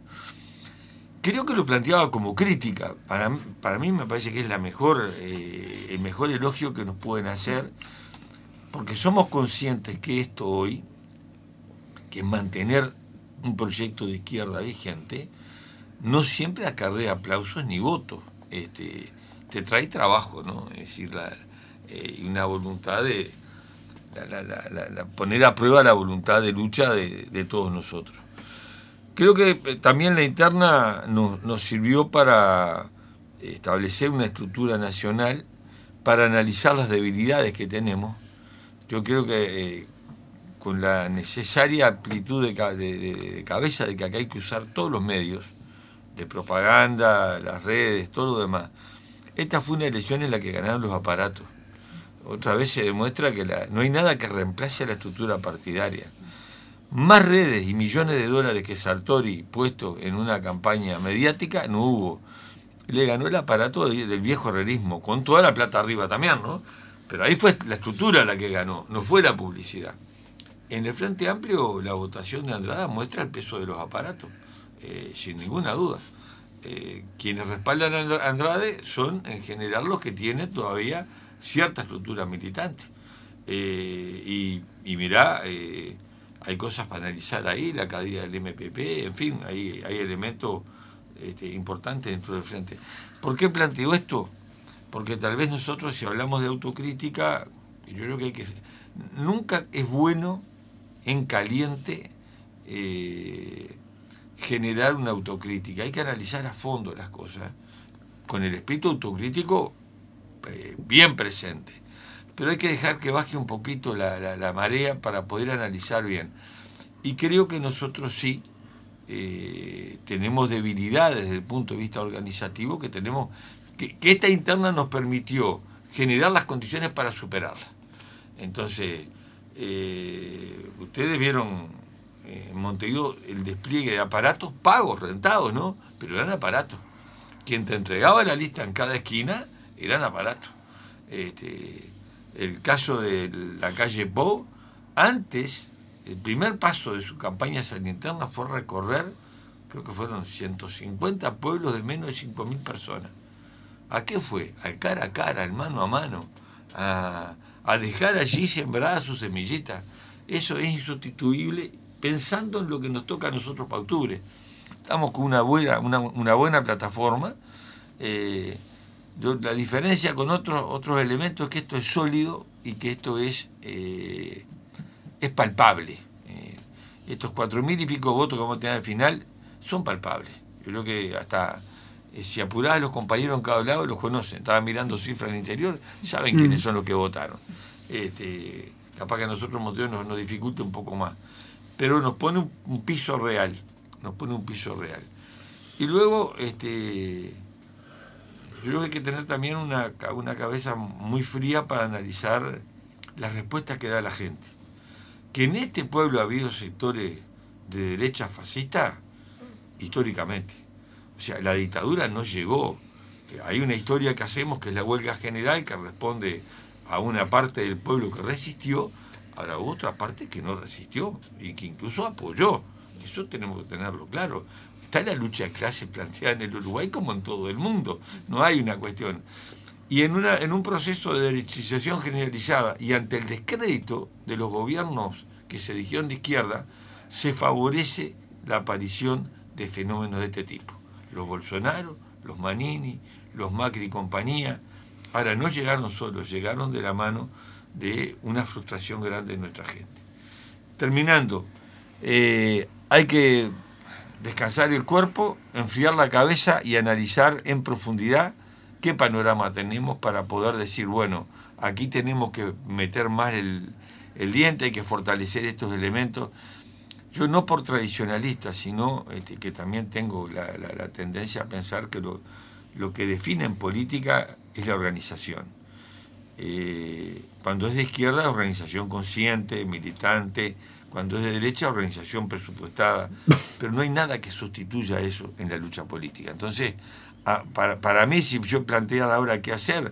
Creo que lo planteaba como crítica. Para, para mí me parece que es la mejor, eh, el mejor elogio que nos pueden hacer, porque somos conscientes que esto hoy, que es mantener un proyecto de izquierda vigente, no siempre acarrea aplausos ni votos. Este, te trae trabajo, ¿no? Es decir, la, eh, una voluntad de la, la, la, la, la poner a prueba la voluntad de lucha de, de todos nosotros. Creo que también la interna nos, nos sirvió para establecer una estructura nacional, para analizar las debilidades que tenemos. Yo creo que eh, con la necesaria amplitud de, de, de cabeza de que acá hay que usar todos los medios, de propaganda, las redes, todo lo demás. Esta fue una elección en la que ganaron los aparatos. Otra vez se demuestra que la, no hay nada que reemplace a la estructura partidaria. Más redes y millones de dólares que Sartori puesto en una campaña mediática no hubo. Le ganó el aparato del viejo herrerismo, con toda la plata arriba también, ¿no? Pero ahí fue la estructura la que ganó, no fue la publicidad. En el Frente Amplio la votación de Andrada muestra el peso de los aparatos, eh, sin ninguna duda. Eh, quienes respaldan a Andrade son en general los que tienen todavía cierta estructura militante. Eh, y, y mirá... Eh, hay cosas para analizar ahí, la caída del M P P, en fin, hay, hay elementos este, importantes dentro del frente. ¿Por qué planteo esto? Porque tal vez nosotros, si hablamos de autocrítica, yo creo que hay que... Nunca es bueno en caliente eh, generar una autocrítica. Hay que analizar a fondo las cosas. con el espíritu autocrítico eh, bien presente. Pero hay que dejar que baje un poquito la, la, la marea para poder analizar bien. Y creo que nosotros sí eh, tenemos debilidades desde el punto de vista organizativo, que tenemos que, que esta interna nos permitió generar las condiciones para superarla. Entonces, eh, ustedes vieron eh, en Montevideo el despliegue de aparatos pagos, rentados, ¿no? Pero eran aparatos. Quien te entregaba la lista en cada esquina eran aparatos. Este, el caso de la calle Pou, antes, el primer paso de su campaña interna fue recorrer, creo que fueron ciento cincuenta pueblos de menos de cinco mil personas. ¿A qué fue? Al cara a cara, al mano a mano, a, a dejar allí sembrada su semillita. Eso es insustituible, pensando en lo que nos toca a nosotros para octubre. Estamos con una buena, una, una buena plataforma. Eh, yo, la diferencia con otros otros elementos es que esto es sólido y que esto es, eh, es palpable. Eh, estos cuatro mil y pico votos que vamos a tener al final son palpables. Yo creo que hasta... si apurás a los compañeros en cada lado, los conocen. Estaban mirando cifras al interior, saben mm. quiénes son los que votaron. Este, capaz que a nosotros nos, nos dificulta un poco más. Pero nos pone un, un piso real. Nos pone un piso real. Y luego, este, yo creo que hay que tener también una, una cabeza muy fría para analizar las respuestas que da la gente. Que en este pueblo ha habido sectores de derecha fascista, históricamente. O sea, la dictadura no llegó. Hay una historia que hacemos que es la huelga general, que responde a una parte del pueblo que resistió, ahora otra parte que no resistió y que incluso apoyó. Eso tenemos que tenerlo claro. Está la lucha de clases planteada en el Uruguay como en todo el mundo. No hay una cuestión. Y en, una, en un proceso de derechización generalizada y ante el descrédito de los gobiernos que se dijeron de izquierda, se favorece la aparición de fenómenos de este tipo. Los Bolsonaro, los Manini, los Macri y compañía, ahora no llegaron solos, llegaron de la mano de una frustración grande de nuestra gente. Terminando, eh, hay que descansar el cuerpo, enfriar la cabeza y analizar en profundidad qué panorama tenemos para poder decir, bueno, aquí tenemos que meter más el, el diente, hay que fortalecer estos elementos. Yo no por tradicionalista, sino este, que también tengo la, la, la tendencia a pensar que lo, lo que define en política es la organización. Eh, cuando es de izquierda, organización consciente, militante; cuando es de derecha, organización presupuestada. Pero no hay nada que sustituya eso en la lucha política. Entonces, a, para, para mí, si yo planteara ahora qué hacer,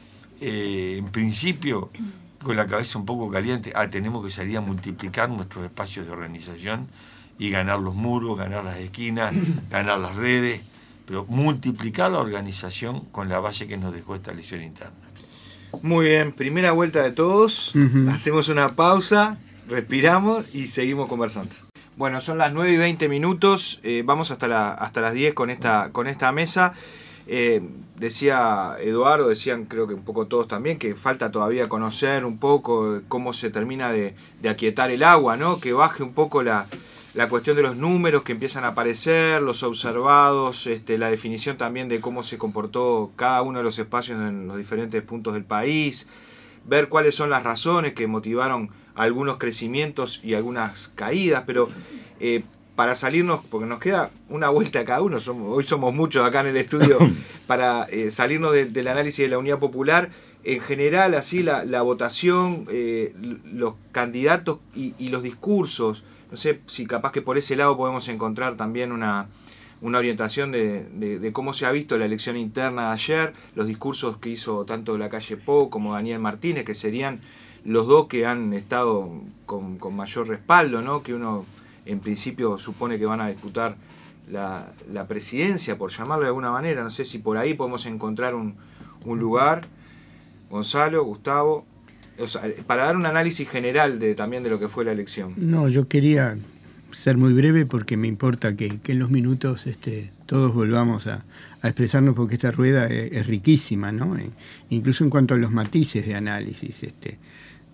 eh, en principio... con la cabeza un poco caliente, ah, tenemos que salir a multiplicar nuestros espacios de organización y ganar los muros, ganar las esquinas, ganar las redes, pero multiplicar la organización con la base que nos dejó esta elección interna. Muy bien, primera vuelta de todos, uh-huh. Hacemos una pausa, respiramos y seguimos conversando. Bueno, son las nueve y veinte minutos, eh, vamos hasta, la, hasta las diez con esta, con esta mesa. Eh, decía Eduardo, decían creo que un poco todos también, que falta todavía conocer un poco cómo se termina de, de aquietar el agua, ¿no? Que baje un poco la, la cuestión de los números que empiezan a aparecer, los observados, este, la definición también de cómo se comportó cada uno de los espacios en los diferentes puntos del país, ver cuáles son las razones que motivaron algunos crecimientos y algunas caídas, pero... Eh, para salirnos, porque nos queda una vuelta a cada uno, somos, hoy somos muchos acá en el estudio, para eh, salirnos de, del análisis de la Unidad Popular, en general, así la, la votación, eh, los candidatos y, y los discursos, no sé si capaz que por ese lado podemos encontrar también una, una orientación de, de, de cómo se ha visto la elección interna de ayer, los discursos que hizo tanto la calle Pou como Daniel Martínez, que serían los dos que han estado con, con mayor respaldo, ¿no? Que uno... en principio supone que van a disputar la, la presidencia, por llamarlo de alguna manera. No sé si por ahí podemos encontrar un, un lugar. Gonzalo, Gustavo, o sea, para dar un análisis general de, también de lo que fue la elección. No, yo quería ser muy breve porque me importa que, que en los minutos este, todos volvamos a, a expresarnos, porque esta rueda es, es riquísima, ¿no? E incluso en cuanto a los matices de análisis. Este,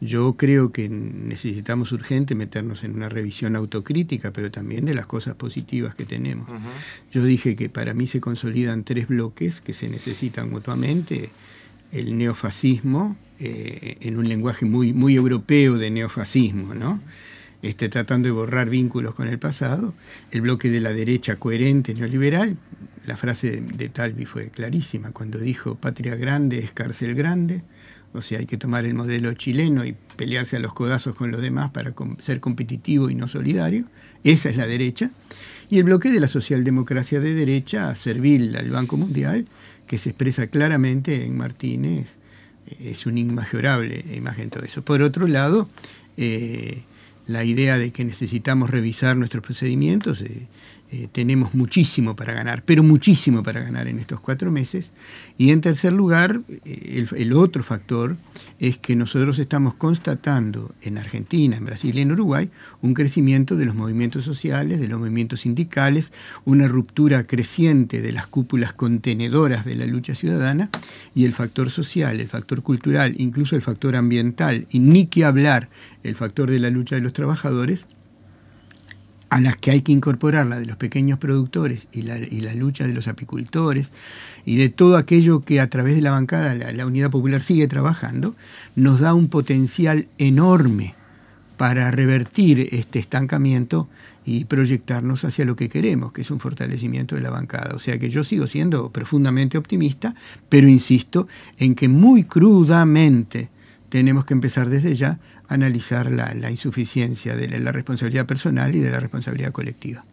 Yo creo que necesitamos urgente meternos en una revisión autocrítica, pero también de las cosas positivas que tenemos. Uh-huh. Yo dije que para mí se consolidan tres bloques que se necesitan mutuamente. El neofascismo, eh, en un lenguaje muy, muy europeo de neofascismo, ¿no? Este, tratando de borrar vínculos con el pasado. El bloque de la derecha coherente neoliberal. La frase de, de Talvi fue clarísima cuando dijo: patria grande es cárcel grande. O sea, hay que tomar el modelo chileno y pelearse a los codazos con los demás para com- ser competitivo y no solidario. Esa es la derecha. Y el bloque de la socialdemocracia de derecha, servil al Banco Mundial, que se expresa claramente en Martínez, es una inmejorable imagen de todo eso. Por otro lado, eh, la idea de que necesitamos revisar nuestros procedimientos, eh, eh, tenemos muchísimo para ganar, pero muchísimo para ganar en estos cuatro meses. Y en tercer lugar, eh, el, el otro factor es que nosotros estamos constatando en Argentina, en Brasil y en Uruguay un crecimiento de los movimientos sociales, de los movimientos sindicales, una ruptura creciente de las cúpulas contenedoras de la lucha ciudadana, y el factor social, el factor cultural, incluso el factor ambiental, y ni que hablar el factor de la lucha de los trabajadores, a las que hay que incorporar la de los pequeños productores y la, y la lucha de los apicultores y de todo aquello que a través de la bancada la, la Unidad Popular sigue trabajando, nos da un potencial enorme para revertir este estancamiento y proyectarnos hacia lo que queremos, que es un fortalecimiento de la bancada. O sea que yo sigo siendo profundamente optimista, pero insisto en que muy crudamente tenemos que empezar desde ya a analizar la, la insuficiencia de la, la responsabilidad personal y de la responsabilidad colectiva.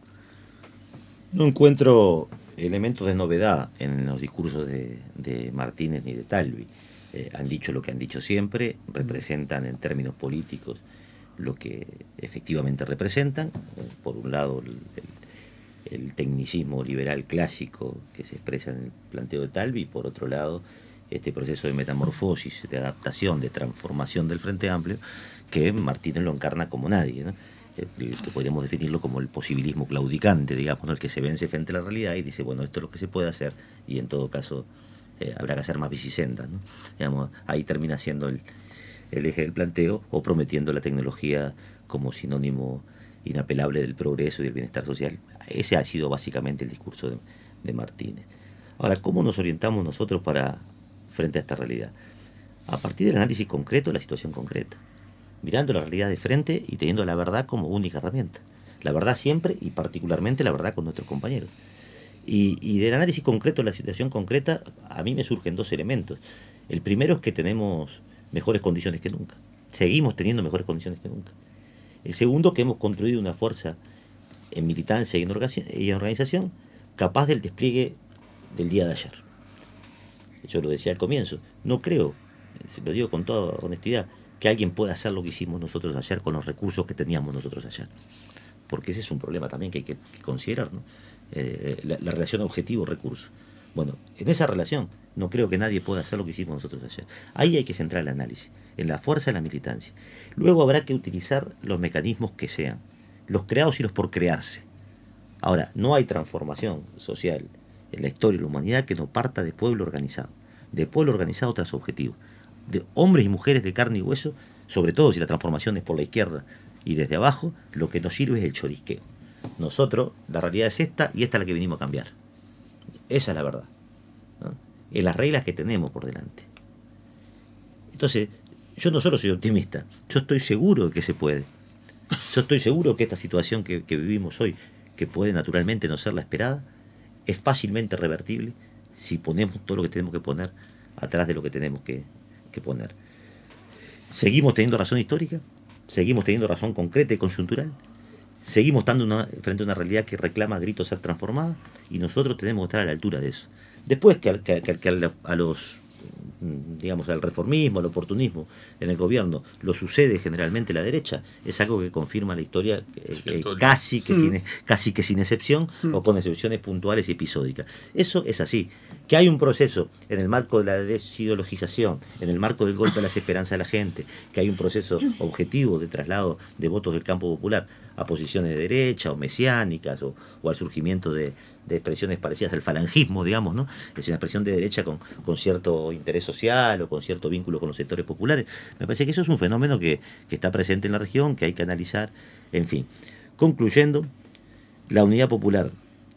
No encuentro elementos de novedad en los discursos de, de Martínez ni de Talvi. Eh, han dicho lo que han dicho siempre, representan en términos políticos lo que efectivamente representan. Eh, por un lado, el, el, el tecnicismo liberal clásico que se expresa en el planteo de Talvi, y por otro lado, este proceso de metamorfosis, de adaptación, de transformación del Frente Amplio, que Martínez lo encarna como nadie, ¿no? El que podríamos definirlo como el posibilismo claudicante, digamos, ¿no? El que se vence frente a la realidad y dice, bueno, esto es lo que se puede hacer, y en todo caso eh, habrá que hacer más bicisendas, ¿no? Digamos, ahí termina siendo el, el eje del planteo, o prometiendo la tecnología como sinónimo inapelable del progreso y del bienestar social. Ese ha sido básicamente el discurso de, de Martínez. Ahora, ¿cómo nos orientamos nosotros para frente a esta realidad? A partir del análisis concreto de la situación concreta, mirando la realidad de frente y teniendo la verdad como única herramienta. La verdad siempre, y particularmente la verdad con nuestros compañeros. Y, y del análisis concreto de la situación concreta, a mí me surgen dos elementos. El primero es que tenemos mejores condiciones que nunca. Seguimos teniendo mejores condiciones que nunca. El segundo, que hemos construido una fuerza en militancia y en organización capaz del despliegue del día de ayer. Yo lo decía al comienzo, no creo, se lo digo con toda honestidad, que alguien pueda hacer lo que hicimos nosotros ayer con los recursos que teníamos nosotros ayer. Porque ese es un problema también que hay que, que considerar, ¿no? Eh, la, la relación objetivo-recurso. Bueno, en esa relación no creo que nadie pueda hacer lo que hicimos nosotros ayer. Ahí hay que centrar el análisis, en la fuerza de la militancia. Luego habrá que utilizar los mecanismos que sean, los creados y los por crearse. Ahora, no hay transformación social en la historia de la humanidad que no parta de pueblo organizado, de pueblo organizado tras objetivo, de hombres y mujeres de carne y hueso, sobre todo si la transformación es por la izquierda y desde abajo, lo que nos sirve es el chorisqueo. Nosotros, la realidad es esta y esta es la que venimos a cambiar. Esa es la verdad, ¿no? En las reglas que tenemos por delante. Entonces, yo no solo soy optimista, yo estoy seguro de que se puede. Yo estoy seguro que esta situación que, que vivimos hoy, que puede naturalmente no ser la esperada, es fácilmente revertible si ponemos todo lo que tenemos que poner atrás de lo que tenemos que, que poner. Seguimos teniendo razón histórica, seguimos teniendo razón concreta y coyuntural, seguimos estando una, frente a una realidad que reclama a gritos ser transformada, y nosotros tenemos que estar a la altura de eso. Después que, que, que, que a los, digamos, al reformismo, al oportunismo en el gobierno lo sucede generalmente la derecha, es algo que confirma la historia eh, eh, casi, que mm. sin, casi que sin excepción, mm. o con excepciones puntuales y episódicas. Eso es así. Que hay un proceso en el marco de la desideologización, en el marco del golpe de las esperanzas de la gente, que hay un proceso objetivo de traslado de votos del campo popular a posiciones de derecha o mesiánicas, o, o al surgimiento de, de expresiones parecidas al falangismo, digamos, ¿no? Es una expresión de derecha con, con cierto interés social o con cierto vínculo con los sectores populares. Me parece que eso es un fenómeno que, que está presente en la región, que hay que analizar, en fin. Concluyendo, la Unidad Popular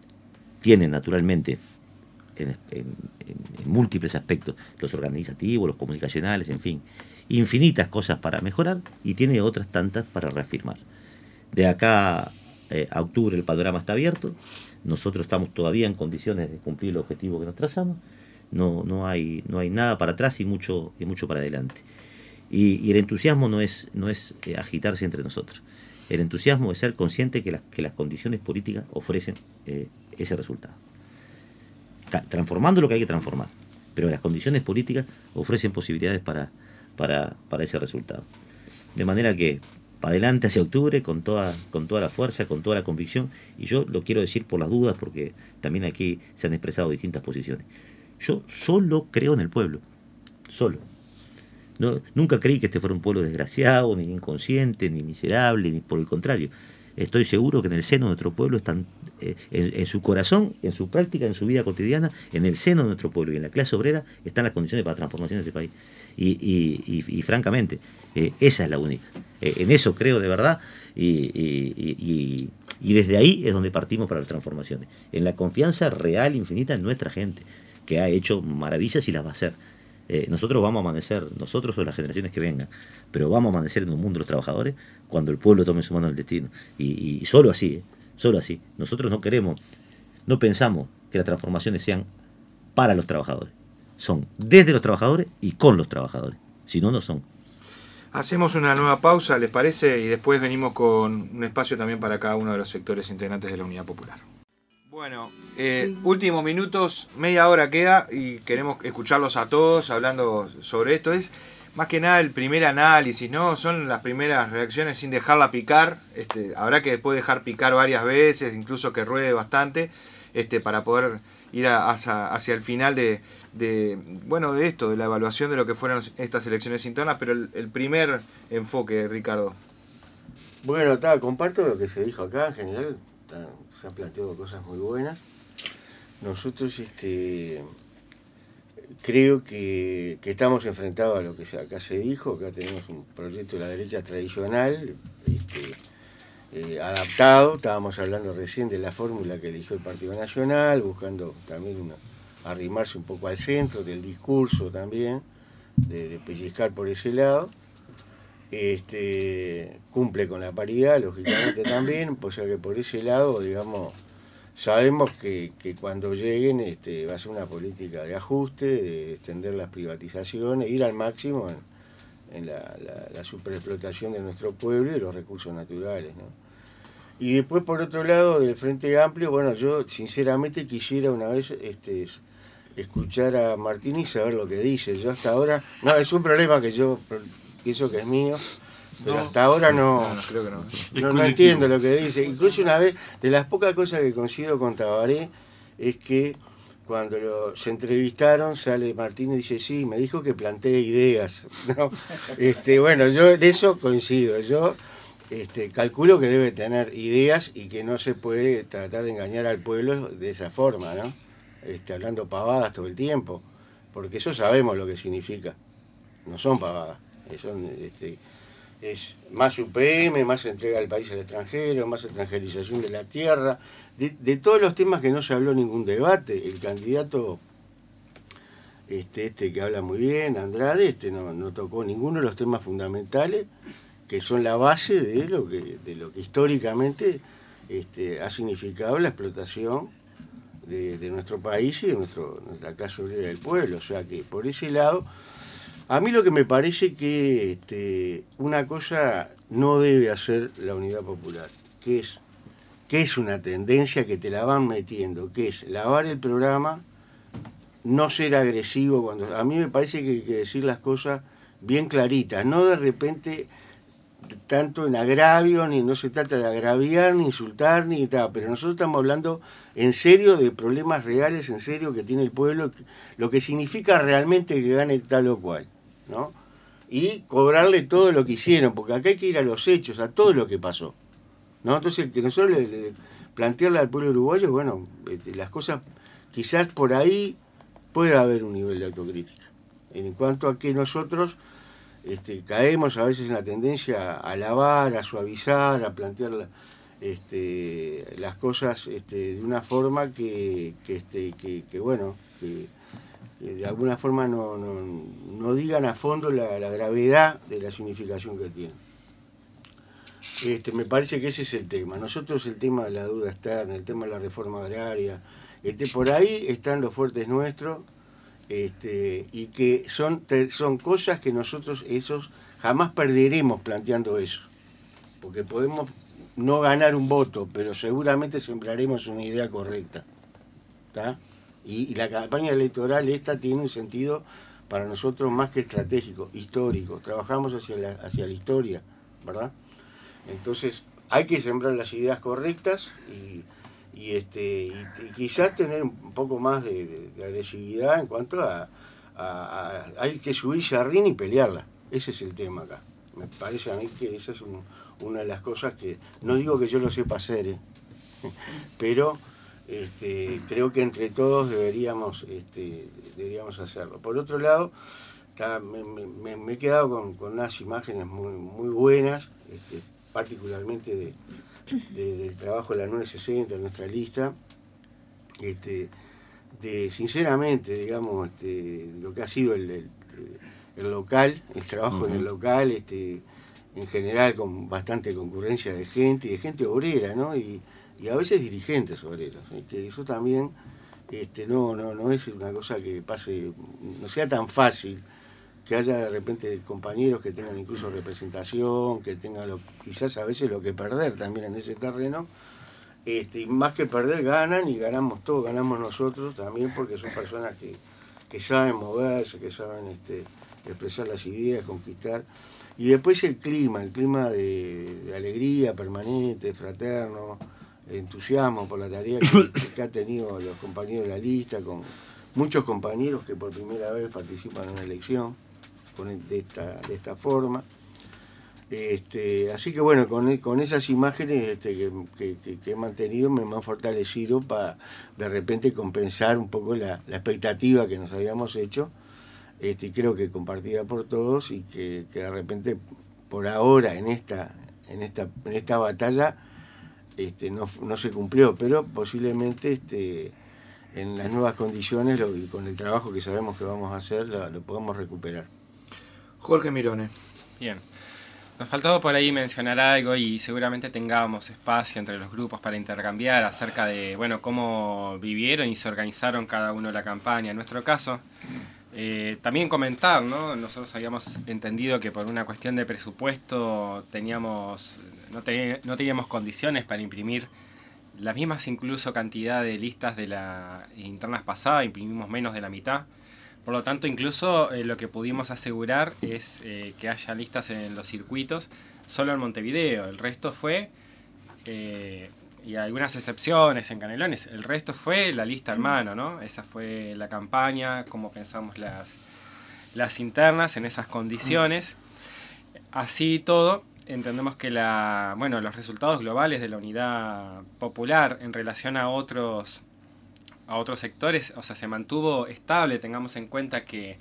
tiene naturalmente en, en, en múltiples aspectos, los organizativos, los comunicacionales, en fin, infinitas cosas para mejorar y tiene otras tantas para reafirmar. De acá eh, a octubre el panorama está abierto, nosotros estamos todavía en condiciones de cumplir el objetivo que nos trazamos, no, no, hay, no hay nada para atrás y mucho, y mucho para adelante. Y, y el entusiasmo no es, no es eh, agitarse entre nosotros, el entusiasmo es ser consciente que las, que las condiciones políticas ofrecen eh, ese resultado. Transformando lo que hay que transformar, pero las condiciones políticas ofrecen posibilidades para, para, para ese resultado. De manera que, para adelante hacia octubre, con toda, con toda la fuerza, con toda la convicción, y yo lo quiero decir por las dudas, porque también aquí se han expresado distintas posiciones. Yo solo creo en el pueblo, solo. No, nunca creí que este fuera un pueblo desgraciado, ni inconsciente, ni miserable, ni por el contrario. Estoy seguro que en el seno de nuestro pueblo están, eh, en, en su corazón, en su práctica, en su vida cotidiana, en el seno de nuestro pueblo y en la clase obrera están las condiciones para la transformación de este país. Y, y, y, y francamente, eh, esa es la única. Eh, en eso creo de verdad y, y, y, y desde ahí es donde partimos para las transformaciones. En la confianza real, infinita en nuestra gente, que ha hecho maravillas y las va a hacer. Eh, nosotros vamos a amanecer, nosotros o las generaciones que vengan, pero vamos a amanecer en un mundo de los trabajadores cuando el pueblo tome su mano en el destino. Y, y solo así, eh, solo así. Nosotros no queremos, no pensamos que las transformaciones sean para los trabajadores. Son desde los trabajadores y con los trabajadores. Si no, no son. Hacemos una nueva pausa, ¿les parece? Y después venimos con un espacio también para cada uno de los sectores integrantes de la Unidad Popular. Bueno, eh, últimos minutos, media hora queda y queremos escucharlos a todos hablando sobre esto. Es más que nada el primer análisis, ¿no? Son las primeras reacciones sin dejarla picar. Este, habrá que después dejar picar varias veces, incluso que ruede bastante, este, para poder ir a, hacia, hacia el final de, de, bueno, de esto, de la evaluación de lo que fueron estas elecciones internas. Pero el, el primer enfoque, Ricardo. Bueno, ta, comparto lo que se dijo acá en general. Ta, se han planteado cosas muy buenas. Nosotros este, creo que, que estamos enfrentados a lo que acá se dijo. Acá tenemos un proyecto de la derecha tradicional, este, eh, adaptado. Estábamos hablando recién de la fórmula que eligió el Partido Nacional, buscando también una, arrimarse un poco al centro del discurso también, de, de pellizcar por ese lado. Este, cumple con la paridad, lógicamente también, o sea que por ese lado, digamos, sabemos que, que cuando lleguen este, va a ser una política de ajuste, de extender las privatizaciones, ir al máximo en, en la, la, la superexplotación de nuestro pueblo y los recursos naturales, ¿no? Y después, por otro lado, del Frente Amplio, bueno, yo sinceramente quisiera una vez este, escuchar a Martín y saber lo que dice. Yo hasta ahora, no, es un problema que yo pienso que es mío, pero no, hasta ahora no, no, no, creo que no. no, no entiendo lo que dice. Incluso una vez, de las pocas cosas que coincido con Tabaré, es que cuando lo, se entrevistaron, sale Martín y dice, sí, me dijo que planteé ideas. ¿No? Este, bueno, yo en eso coincido. Yo este, calculo que debe tener ideas y que no se puede tratar de engañar al pueblo de esa forma, ¿no? Este, hablando pavadas todo el tiempo, porque eso sabemos lo que significa. No son pavadas. Son, este, es más U P M, más entrega del país al extranjero, más extranjerización de la tierra, de, de todos los temas que no se habló ningún debate. El candidato este, este que habla muy bien, Andrade, este no, no tocó ninguno de los temas fundamentales que son la base de lo que, de lo que históricamente este, ha significado la explotación de, de nuestro país y de nuestro, nuestra clase obrera del pueblo. O sea que por ese lado, a mí lo que me parece que este, una cosa no debe hacer la Unidad Popular, que es, que es una tendencia que te la van metiendo, que es lavar el programa, no ser agresivo. Cuando a mí me parece que hay que decir las cosas bien claritas, no de repente tanto en agravio, ni no se trata de agraviar, ni insultar, ni tal, pero nosotros estamos hablando en serio de problemas reales, en serio que tiene el pueblo, lo que significa realmente que gane tal o cual, ¿no? Y cobrarle todo lo que hicieron, porque acá hay que ir a los hechos, a todo lo que pasó, ¿no? Entonces, que nosotros le, le, plantearle al pueblo uruguayo, bueno, este, las cosas, quizás por ahí pueda haber un nivel de autocrítica. En cuanto a que nosotros este, caemos a veces en la tendencia a alabar, a suavizar, a plantear la, este, las cosas este, de una forma que, que, este, que, que bueno, que, que de alguna forma no, no, no digan a fondo la, la gravedad de la significación que tienen. Este, me parece que ese es el tema. Nosotros el tema de la deuda externa, el tema de la reforma agraria, este, por ahí están los fuertes nuestros, este, y que son, son cosas que nosotros esos jamás perderemos planteando eso, porque podemos no ganar un voto, pero seguramente sembraremos una idea correcta, ¿tá? Y, y la campaña electoral esta tiene un sentido para nosotros más que estratégico, histórico. Trabajamos hacia la, hacia la historia, ¿verdad? Entonces hay que sembrar las ideas correctas y, y, este, y, y quizás tener un poco más de, de, de agresividad en cuanto a, a, a... Hay que subirse a ring y pelearla. Ese es el tema acá. Me parece a mí que esa es un, una de las cosas que... No digo que yo lo sepa hacer, ¿eh? Pero este, creo que entre todos deberíamos, este, deberíamos hacerlo. Por otro lado, está, me, me, me he quedado con, con unas imágenes muy, muy buenas, este, particularmente de, de, del trabajo de la nueve sesenta, de nuestra lista, este, de sinceramente, digamos, este, lo que ha sido el, el, el local, el trabajo uh-huh. en el local, este, en general con bastante concurrencia de gente, y de gente obrera, ¿no? Y, y a veces dirigentes obreros, ¿eh? Que eso también este, no, no, no es una cosa que pase, no sea tan fácil, que haya de repente compañeros que tengan incluso representación, que tengan lo, quizás a veces lo que perder también en ese terreno, este, y más que perder ganan y ganamos todos, ganamos nosotros también, porque son personas que, que saben moverse, que saben este, expresar las ideas, conquistar. Y después el clima, el clima de, de alegría permanente, fraterno, entusiasmo por la tarea que, que ha tenido los compañeros de la lista, con muchos compañeros que por primera vez participan en una elección con, de, esta, de esta forma. Este, así que bueno, con, con esas imágenes este, que, que, que, que he mantenido me han fortalecido para de repente compensar un poco la, la expectativa que nos habíamos hecho, este, y creo que compartida por todos, y que, que de repente por ahora en esta, en esta, en esta batalla este, no, no se cumplió, pero posiblemente este, en las nuevas condiciones lo, y con el trabajo que sabemos que vamos a hacer lo, lo podemos recuperar. Jorge Mirone. Bien. Nos faltaba por ahí mencionar algo y seguramente tengamos espacio entre los grupos para intercambiar acerca de, bueno, cómo vivieron y se organizaron cada uno la campaña. En nuestro caso, eh, también comentar, ¿no? Nosotros habíamos entendido que por una cuestión de presupuesto teníamos, no, ten, no teníamos condiciones para imprimir las mismas incluso cantidad de listas de las internas pasadas, imprimimos menos de la mitad. Por lo tanto, incluso eh, lo que pudimos asegurar es eh, que haya listas en los circuitos, solo en Montevideo. El resto fue, eh, y algunas excepciones en Canelones, el resto fue la lista hermano, ¿no? Esa fue la campaña, cómo pensamos las, las internas en esas condiciones. Así todo, entendemos que la, bueno, los resultados globales de la Unidad Popular en relación a otros... a otros sectores, o sea, se mantuvo estable. Tengamos en cuenta que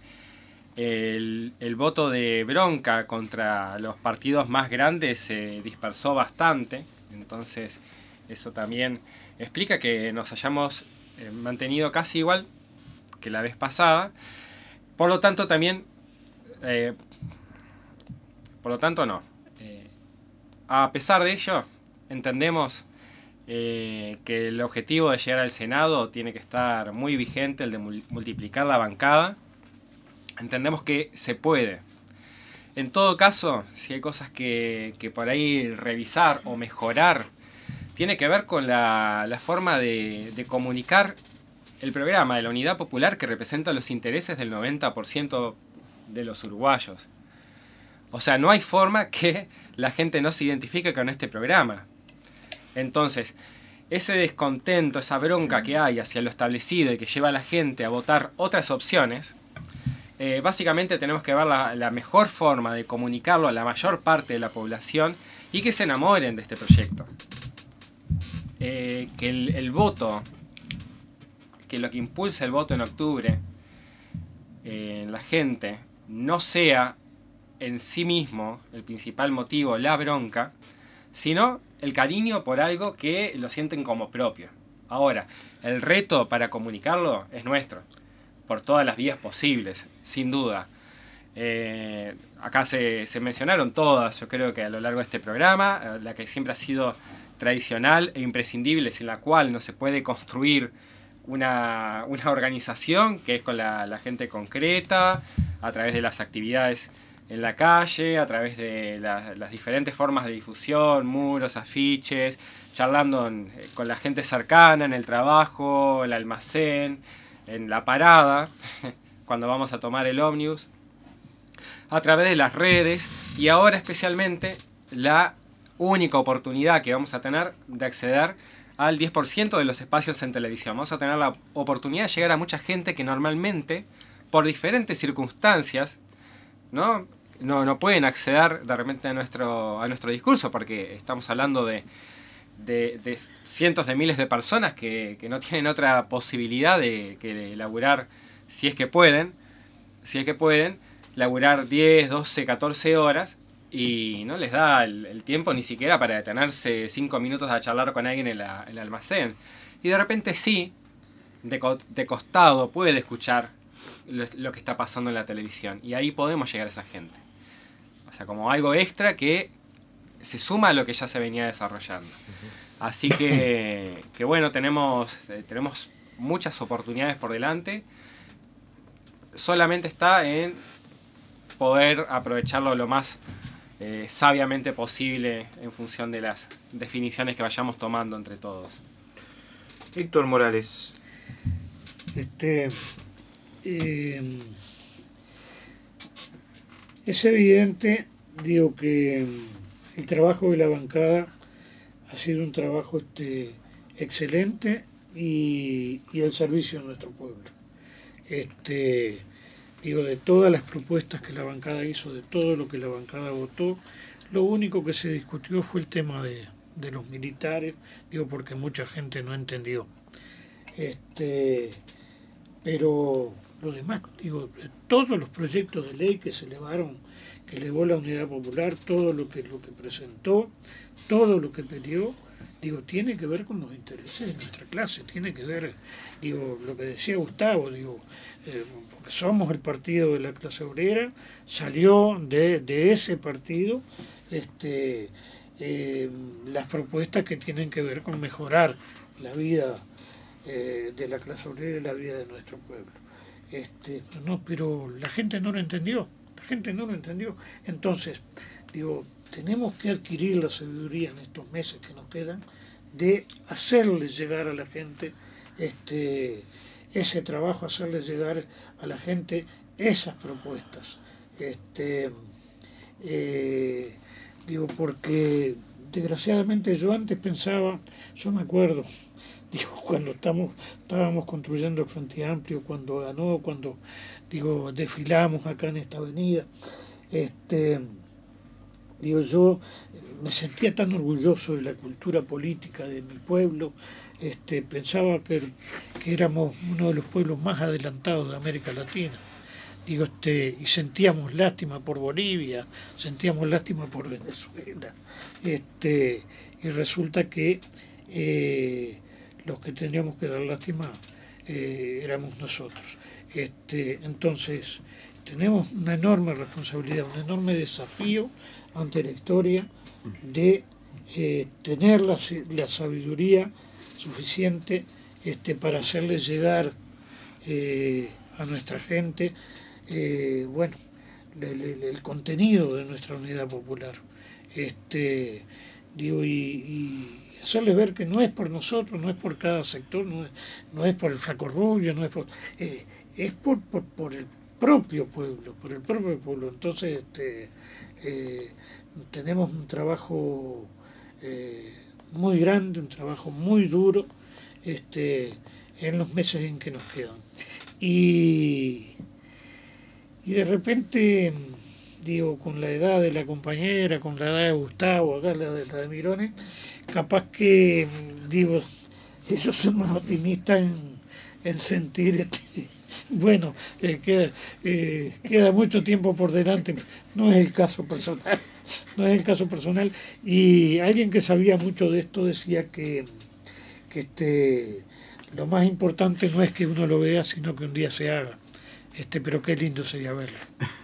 el, el voto de bronca contra los partidos más grandes se dispersó bastante, entonces eso también explica que nos hayamos eh, mantenido casi igual que la vez pasada. Por lo tanto también, eh, por lo tanto no, eh, a pesar de ello, entendemos Eh, que el objetivo de llegar al Senado tiene que estar muy vigente, el de multiplicar la bancada. Entendemos que se puede. En todo caso, si hay cosas que, que por ahí revisar o mejorar, tiene que ver con la, la forma de, de comunicar el programa de la Unidad Popular, que representa los intereses del noventa por ciento de los uruguayos. O sea, no hay forma que la gente no se identifique con este programa. Entonces, ese descontento, esa bronca que hay hacia lo establecido y que lleva a la gente a votar otras opciones, eh, básicamente tenemos que ver la, la mejor forma de comunicarlo a la mayor parte de la población y que se enamoren de este proyecto. eh, que el, el voto, que lo que impulsa el voto en octubre eh, en la gente no sea en sí mismo el principal motivo, la bronca, sino el cariño por algo que lo sienten como propio. Ahora, el reto para comunicarlo es nuestro, por todas las vías posibles, sin duda. Eh, acá se, se mencionaron todas, yo creo que a lo largo de este programa, la que siempre ha sido tradicional e imprescindible, sin la cual no se puede construir una, una organización, que es con la, la gente concreta, a través de las actividades en la calle, a través de la, las diferentes formas de difusión, muros, afiches, charlando en, con la gente cercana, en el trabajo, el almacén, en la parada, cuando vamos a tomar el ómnibus, a través de las redes, y ahora especialmente la única oportunidad que vamos a tener de acceder al diez por ciento de los espacios en televisión. Vamos a tener la oportunidad de llegar a mucha gente que normalmente, por diferentes circunstancias, ¿no? No, no pueden acceder de repente a nuestro, a nuestro discurso, porque estamos hablando de, de, de cientos de miles de personas que, que no tienen otra posibilidad de que laburar, si es que pueden, si es que pueden, laburar diez, doce, catorce horas, y no les da el, el tiempo ni siquiera para detenerse cinco minutos a charlar con alguien en, la, en el almacén. Y de repente sí, de, co de costado puede escuchar lo, lo que está pasando en la televisión, y ahí podemos llegar a esa gente. O sea, como algo extra que se suma a lo que ya se venía desarrollando. Así que, que bueno, tenemos, eh, tenemos muchas oportunidades por delante. Solamente está en poder aprovecharlo lo más eh, sabiamente posible en función de las definiciones que vayamos tomando entre todos. Héctor Morales. Este, eh, es evidente, digo, que el trabajo de la bancada ha sido un trabajo este, excelente y, y al servicio de nuestro pueblo. Este, digo, de todas las propuestas que la bancada hizo, de todo lo que la bancada votó, lo único que se discutió fue el tema de, de los militares, digo, porque mucha gente no entendió. Este, pero lo demás, digo, todos los proyectos de ley que se elevaron, que elevó la Unidad Popular, todo lo que, lo que presentó, todo lo que pidió, digo, tiene que ver con los intereses de nuestra clase, tiene que ver, digo, lo que decía Gustavo, digo, eh, porque somos el partido de la clase obrera, salió de, de ese partido este, eh, las propuestas que tienen que ver con mejorar la vida eh, de la clase obrera y la vida de nuestro pueblo. Este, no, pero la gente no lo entendió, la gente no lo entendió. Entonces, digo, tenemos que adquirir la sabiduría en estos meses que nos quedan de hacerle llegar a la gente este, ese trabajo, hacerle llegar a la gente esas propuestas. Este, eh, digo, porque desgraciadamente yo antes pensaba, yo me acuerdo, digo, cuando estamos, estábamos construyendo el Frente Amplio, cuando ganó, cuando digo, desfilamos acá en esta avenida, este, digo, yo me sentía tan orgulloso de la cultura política de mi pueblo, este, pensaba que, que éramos uno de los pueblos más adelantados de América Latina. Digo, este, y sentíamos lástima por Bolivia, sentíamos lástima por Venezuela. Este, y resulta que eh, los que teníamos que dar lástima eh, éramos nosotros. Este, entonces, tenemos una enorme responsabilidad, un enorme desafío ante la historia de eh, tener la, la sabiduría suficiente este, para hacerles llegar eh, a nuestra gente eh, bueno, el, el, el contenido de nuestra unidad popular. Este, digo, y, y hacerles ver que no es por nosotros, no es por cada sector, no es, no es por el flaco rubio, no es por, eh, es por, por, por el propio pueblo, por el propio pueblo. Entonces, este, eh, tenemos un trabajo eh, muy grande, un trabajo muy duro este, en los meses en que nos quedan. Y, y de repente, digo, con la edad de la compañera, con la edad de Gustavo, acá la de, la de Mirone, capaz que digo, ellos son más optimistas en, en sentir, este, bueno, eh, queda, eh, queda mucho tiempo por delante, no es el caso personal, no es el caso personal. Y alguien que sabía mucho de esto decía que, que este, lo más importante no es que uno lo vea, sino que un día se haga. Este, pero qué lindo sería verlo.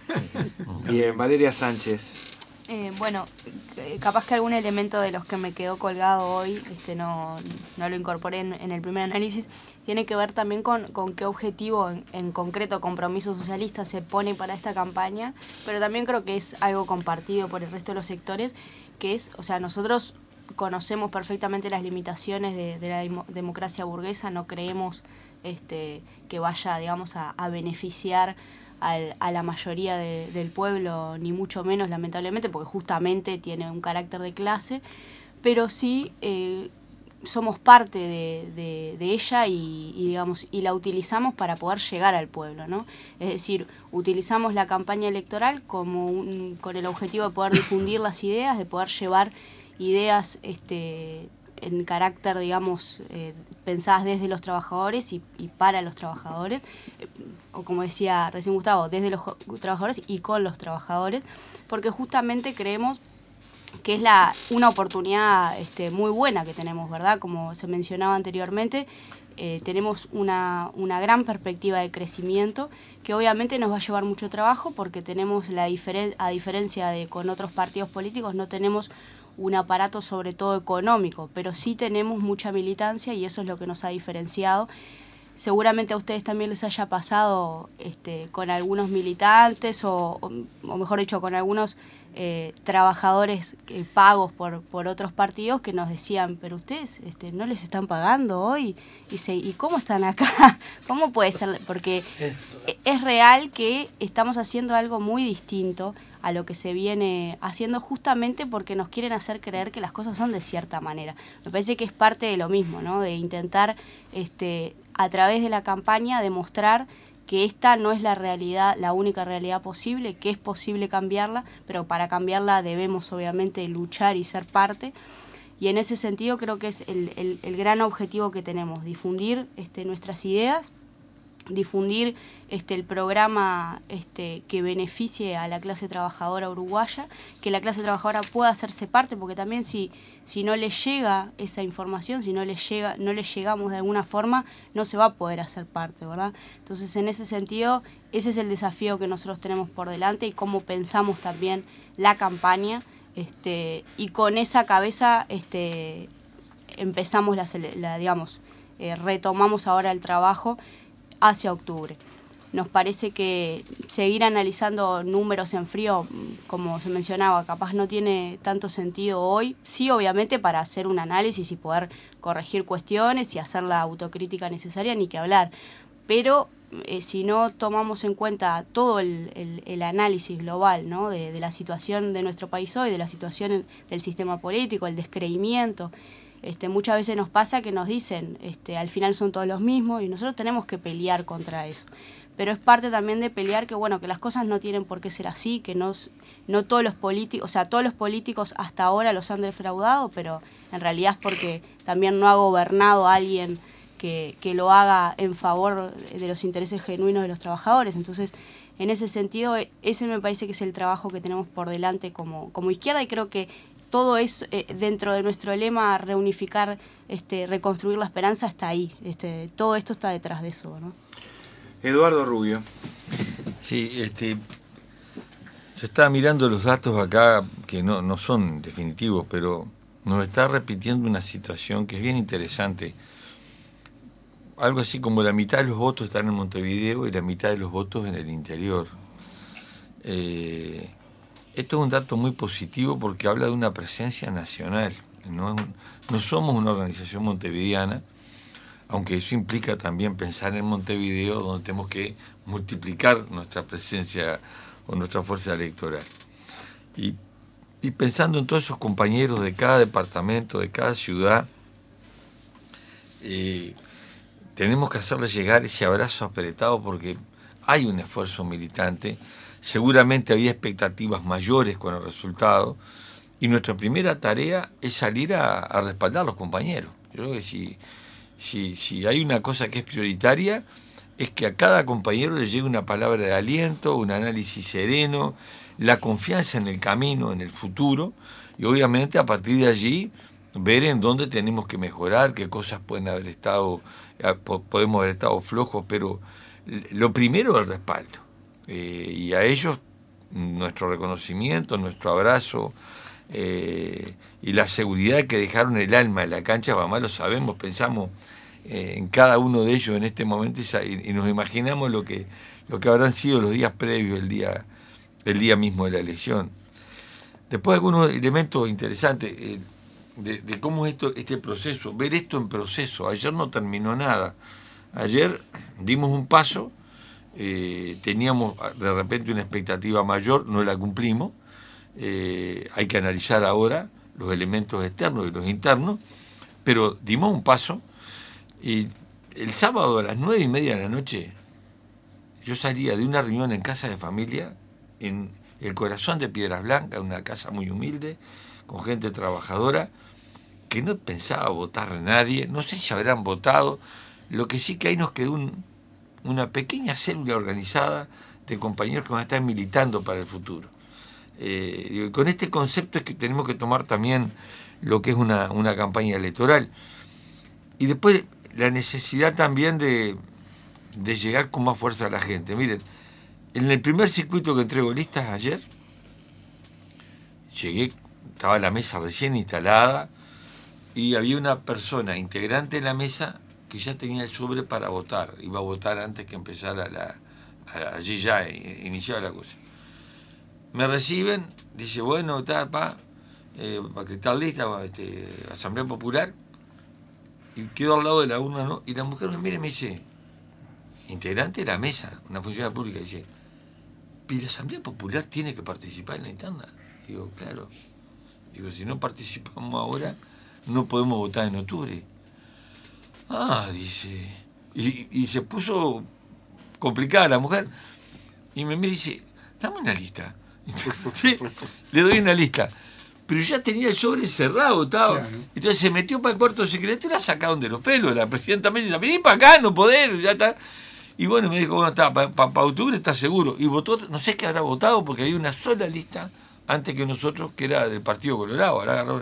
Bien, Valeria Sánchez. Eh, bueno, capaz que algún elemento de los que me quedó colgado hoy este, no, no lo incorporé en, en el primer análisis, tiene que ver también con, con qué objetivo en, en concreto Compromiso Socialista se pone para esta campaña, pero también creo que es algo compartido por el resto de los sectores, que es, o sea, nosotros conocemos perfectamente las limitaciones de, de la democracia burguesa, no creemos este, que vaya, digamos, a, a beneficiar Al, a la mayoría de, del pueblo, ni mucho menos, lamentablemente, porque justamente tiene un carácter de clase, pero sí eh, somos parte de, de, de ella y, y, digamos, y la utilizamos para poder llegar al pueblo, ¿no? Es decir, utilizamos la campaña electoral como un, con el objetivo de poder difundir las ideas, de poder llevar ideas este, en carácter, digamos, eh, pensadas desde los trabajadores y, y para los trabajadores, eh, o como decía recién Gustavo, desde los trabajadores y con los trabajadores, porque justamente creemos que es la una oportunidad este, muy buena que tenemos, ¿verdad? Como se mencionaba anteriormente, eh, tenemos una, una gran perspectiva de crecimiento que obviamente nos va a llevar mucho trabajo porque tenemos, la diferen- a diferencia de con otros partidos políticos, no tenemos un aparato sobre todo económico, pero sí tenemos mucha militancia y eso es lo que nos ha diferenciado. Seguramente a ustedes también les haya pasado este, con algunos militantes o, o, o mejor dicho, con algunos eh, trabajadores eh, pagos por, por otros partidos que nos decían, pero ustedes este, no les están pagando hoy, y, se, ¿y cómo están acá? ¿Cómo puede ser? Porque es real que estamos haciendo algo muy distinto a lo que se viene haciendo justamente porque nos quieren hacer creer que las cosas son de cierta manera. Me parece que es parte de lo mismo, ¿no? De intentar este, a través de la campaña demostrar que esta no es la realidad, la única realidad posible, que es posible cambiarla, pero para cambiarla debemos obviamente luchar y ser parte. Y en ese sentido creo que es el, el, el gran objetivo que tenemos, difundir este, nuestras ideas, difundir este, el programa este, que beneficie a la clase trabajadora uruguaya, que la clase trabajadora pueda hacerse parte, porque también si, si no le llega esa información, si no le llega, no le llegamos de alguna forma, no se va a poder hacer parte, ¿verdad? Entonces, en ese sentido, ese es el desafío que nosotros tenemos por delante y cómo pensamos también la campaña, este, y con esa cabeza este, empezamos, la, la digamos, eh, retomamos ahora el trabajo hacia octubre. Nos parece que seguir analizando números en frío, como se mencionaba, capaz no tiene tanto sentido hoy. Sí, obviamente, para hacer un análisis y poder corregir cuestiones y hacer la autocrítica necesaria, ni que hablar. Pero eh, si no tomamos en cuenta todo el, el, el análisis global, ¿no? de, de la situación de nuestro país hoy, de la situación en, del sistema político, el descreimiento, Este, muchas veces nos pasa que nos dicen, este, al final son todos los mismos y nosotros tenemos que pelear contra eso. Pero es parte también de pelear que, bueno, que las cosas no tienen por qué ser así, que no, no todos los políticos, o sea, todos los políticos hasta ahora los han defraudado, pero en realidad es porque también no ha gobernado alguien que, que lo haga en favor de los intereses genuinos de los trabajadores. Entonces, en ese sentido, ese me parece que es el trabajo que tenemos por delante como, como izquierda, y creo que todo es eh, dentro de nuestro lema reunificar, este, reconstruir la esperanza, está ahí. Este, todo esto está detrás de eso, ¿no? Eduardo Rubio. Sí, este, yo estaba mirando los datos acá que no, no son definitivos, pero nos está repitiendo una situación que es bien interesante. Algo así como la mitad de los votos están en Montevideo y la mitad de los votos en el interior. Eh, Esto es un dato muy positivo porque habla de una presencia nacional. No, es un, no somos una organización montevideana, aunque eso implica también pensar en Montevideo, donde tenemos que multiplicar nuestra presencia o nuestra fuerza electoral. Y, y pensando en todos esos compañeros de cada departamento, de cada ciudad, eh, tenemos que hacerles llegar ese abrazo apretado porque hay un esfuerzo militante. Seguramente había expectativas mayores con el resultado y nuestra primera tarea es salir a, a respaldar a los compañeros. Yo creo que si, si, si hay una cosa que es prioritaria, es que a cada compañero le llegue una palabra de aliento, un análisis sereno, la confianza en el camino, en el futuro, y obviamente a partir de allí ver en dónde tenemos que mejorar, qué cosas pueden haber estado, podemos haber estado flojos, pero lo primero es el respaldo. Eh, y a ellos nuestro reconocimiento, nuestro abrazo eh, y la seguridad que dejaron el alma en la cancha, mamá, lo sabemos, pensamos eh, en cada uno de ellos en este momento y, y nos imaginamos lo que, lo que habrán sido los días previos, el día, el día mismo de la elección. Después algunos elementos interesantes eh, de, de cómo es esto, este proceso, ver esto en proceso. Ayer no terminó nada. Ayer dimos un paso, eh, teníamos de repente una expectativa mayor, no la cumplimos. Eh, hay que analizar ahora los elementos externos y los internos, pero dimos un paso y el sábado a las nueve y media de la noche yo salía de una reunión en casa de familia en el corazón de Piedras Blancas, una casa muy humilde, con gente trabajadora, que no pensaba votar a nadie, no sé si habrán votado, lo que sí que ahí nos quedó un, una pequeña célula organizada de compañeros que van a estar militando para el futuro. Eh, con este concepto es que tenemos que tomar también lo que es una, una campaña electoral. Y después la necesidad también de, de llegar con más fuerza a la gente. Miren, en el primer circuito que entrego listas ayer, llegué, estaba la mesa recién instalada y había una persona integrante de la mesa que ya tenía el sobre para votar, iba a votar antes que empezara la, allí ya iniciaba la cosa. Me reciben, dice, bueno, está, pa, eh, para que estar lista, este, Asamblea Popular, y quedo al lado de la urna, ¿no? Y la mujer me mira y me dice, integrante de la mesa, una funcionaria pública, dice, ¿y la Asamblea Popular tiene que participar en la interna? Digo, claro. Digo, si no participamos ahora, no podemos votar en octubre. Ah, dice. Y, y se puso complicada la mujer. Y me mira y dice, dame una lista. Sí, le doy una lista. Pero ya tenía el sobre cerrado, estaba. Claro. Entonces se metió para el cuarto secreto y la sacaron de los pelos. La presidenta me dice, vení para acá, no poder, ya está. Y bueno, me dijo, bueno, está, para pa, pa octubre está seguro. Y votó, no sé qué habrá votado, porque había una sola lista antes que nosotros, que era del Partido Colorado. Ahora agarró.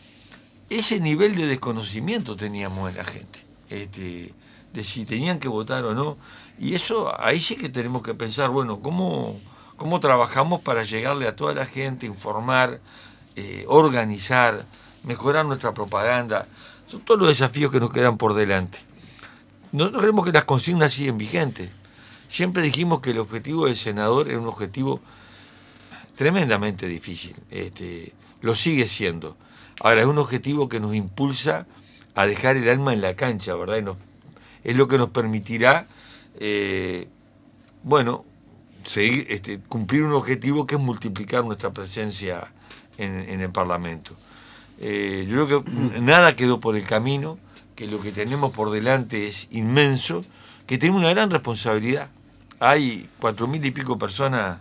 Ese nivel de desconocimiento teníamos en la gente, este, de si tenían que votar o no. Y eso, ahí sí que tenemos que pensar, bueno, ¿cómo, cómo trabajamos para llegarle a toda la gente, informar, eh, organizar, mejorar nuestra propaganda? Son todos los desafíos que nos quedan por delante. Nosotros creemos que las consignas siguen vigentes. Siempre dijimos que el objetivo del senador era un objetivo tremendamente difícil. Este, lo sigue siendo. Ahora, es un objetivo que nos impulsa a dejar el alma en la cancha, ¿verdad? Y nos, es lo que nos permitirá, eh, bueno, seguir, este, cumplir un objetivo que es multiplicar nuestra presencia en, en el Parlamento. Eh, yo creo que nada quedó por el camino, que lo que tenemos por delante es inmenso, que tenemos una gran responsabilidad. Hay cuatro mil y pico personas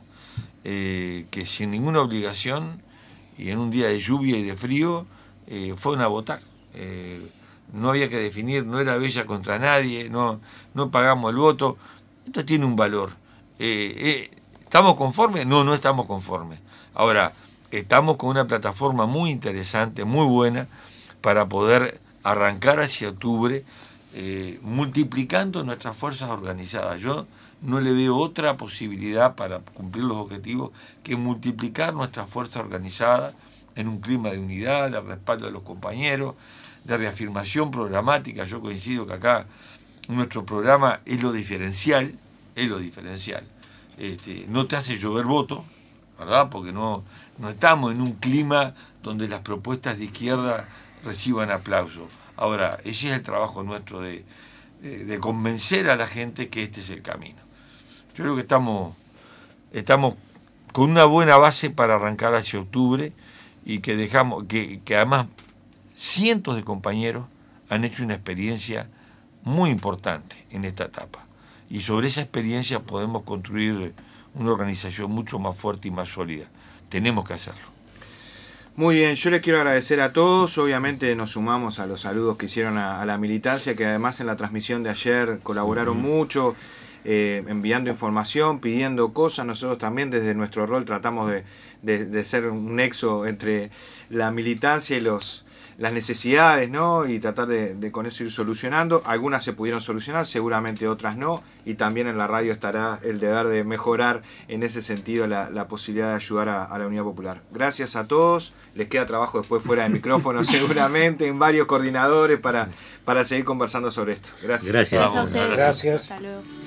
eh, que sin ninguna obligación y en un día de lluvia y de frío eh, fueron a votar. Eh, no había que definir, no era Bella contra nadie, no, no pagamos el voto. Esto tiene un valor. Eh, eh, ¿Estamos conformes? No, no estamos conformes. Ahora, estamos con una plataforma muy interesante, muy buena, para poder arrancar hacia octubre, eh, multiplicando nuestras fuerzas organizadas. Yo no le veo otra posibilidad para cumplir los objetivos que multiplicar nuestras fuerzas organizadas en un clima de unidad, de respaldo de los compañeros, de reafirmación programática. Yo coincido que acá nuestro programa es lo diferencial, es lo diferencial. Este, no te hace llover votos, ¿verdad? Porque no, no estamos en un clima donde las propuestas de izquierda reciban aplauso. Ahora, ese es el trabajo nuestro de, de, de convencer a la gente que este es el camino. Yo creo que estamos, estamos con una buena base para arrancar hacia octubre y que dejamos, que, que además cientos de compañeros han hecho una experiencia muy importante en esta etapa. Y sobre esa experiencia podemos construir una organización mucho más fuerte y más sólida. Tenemos que hacerlo. Muy bien, yo les quiero agradecer a todos, obviamente nos sumamos a los saludos que hicieron a, a la militancia, que además en la transmisión de ayer colaboraron uh-huh. mucho, eh, enviando información, pidiendo cosas. Nosotros también desde nuestro rol tratamos de, de, de ser un nexo entre la militancia y los las necesidades, ¿no? Y tratar de, de con eso ir solucionando. Algunas se pudieron solucionar, seguramente otras no, y también en la radio estará el deber de mejorar en ese sentido la, la posibilidad de ayudar a, a la Unidad Popular. Gracias a todos, les queda trabajo después fuera de micrófono seguramente, en varios coordinadores para, para seguir conversando sobre esto. Gracias. Gracias. Gracias a ustedes. Gracias. Hasta luego.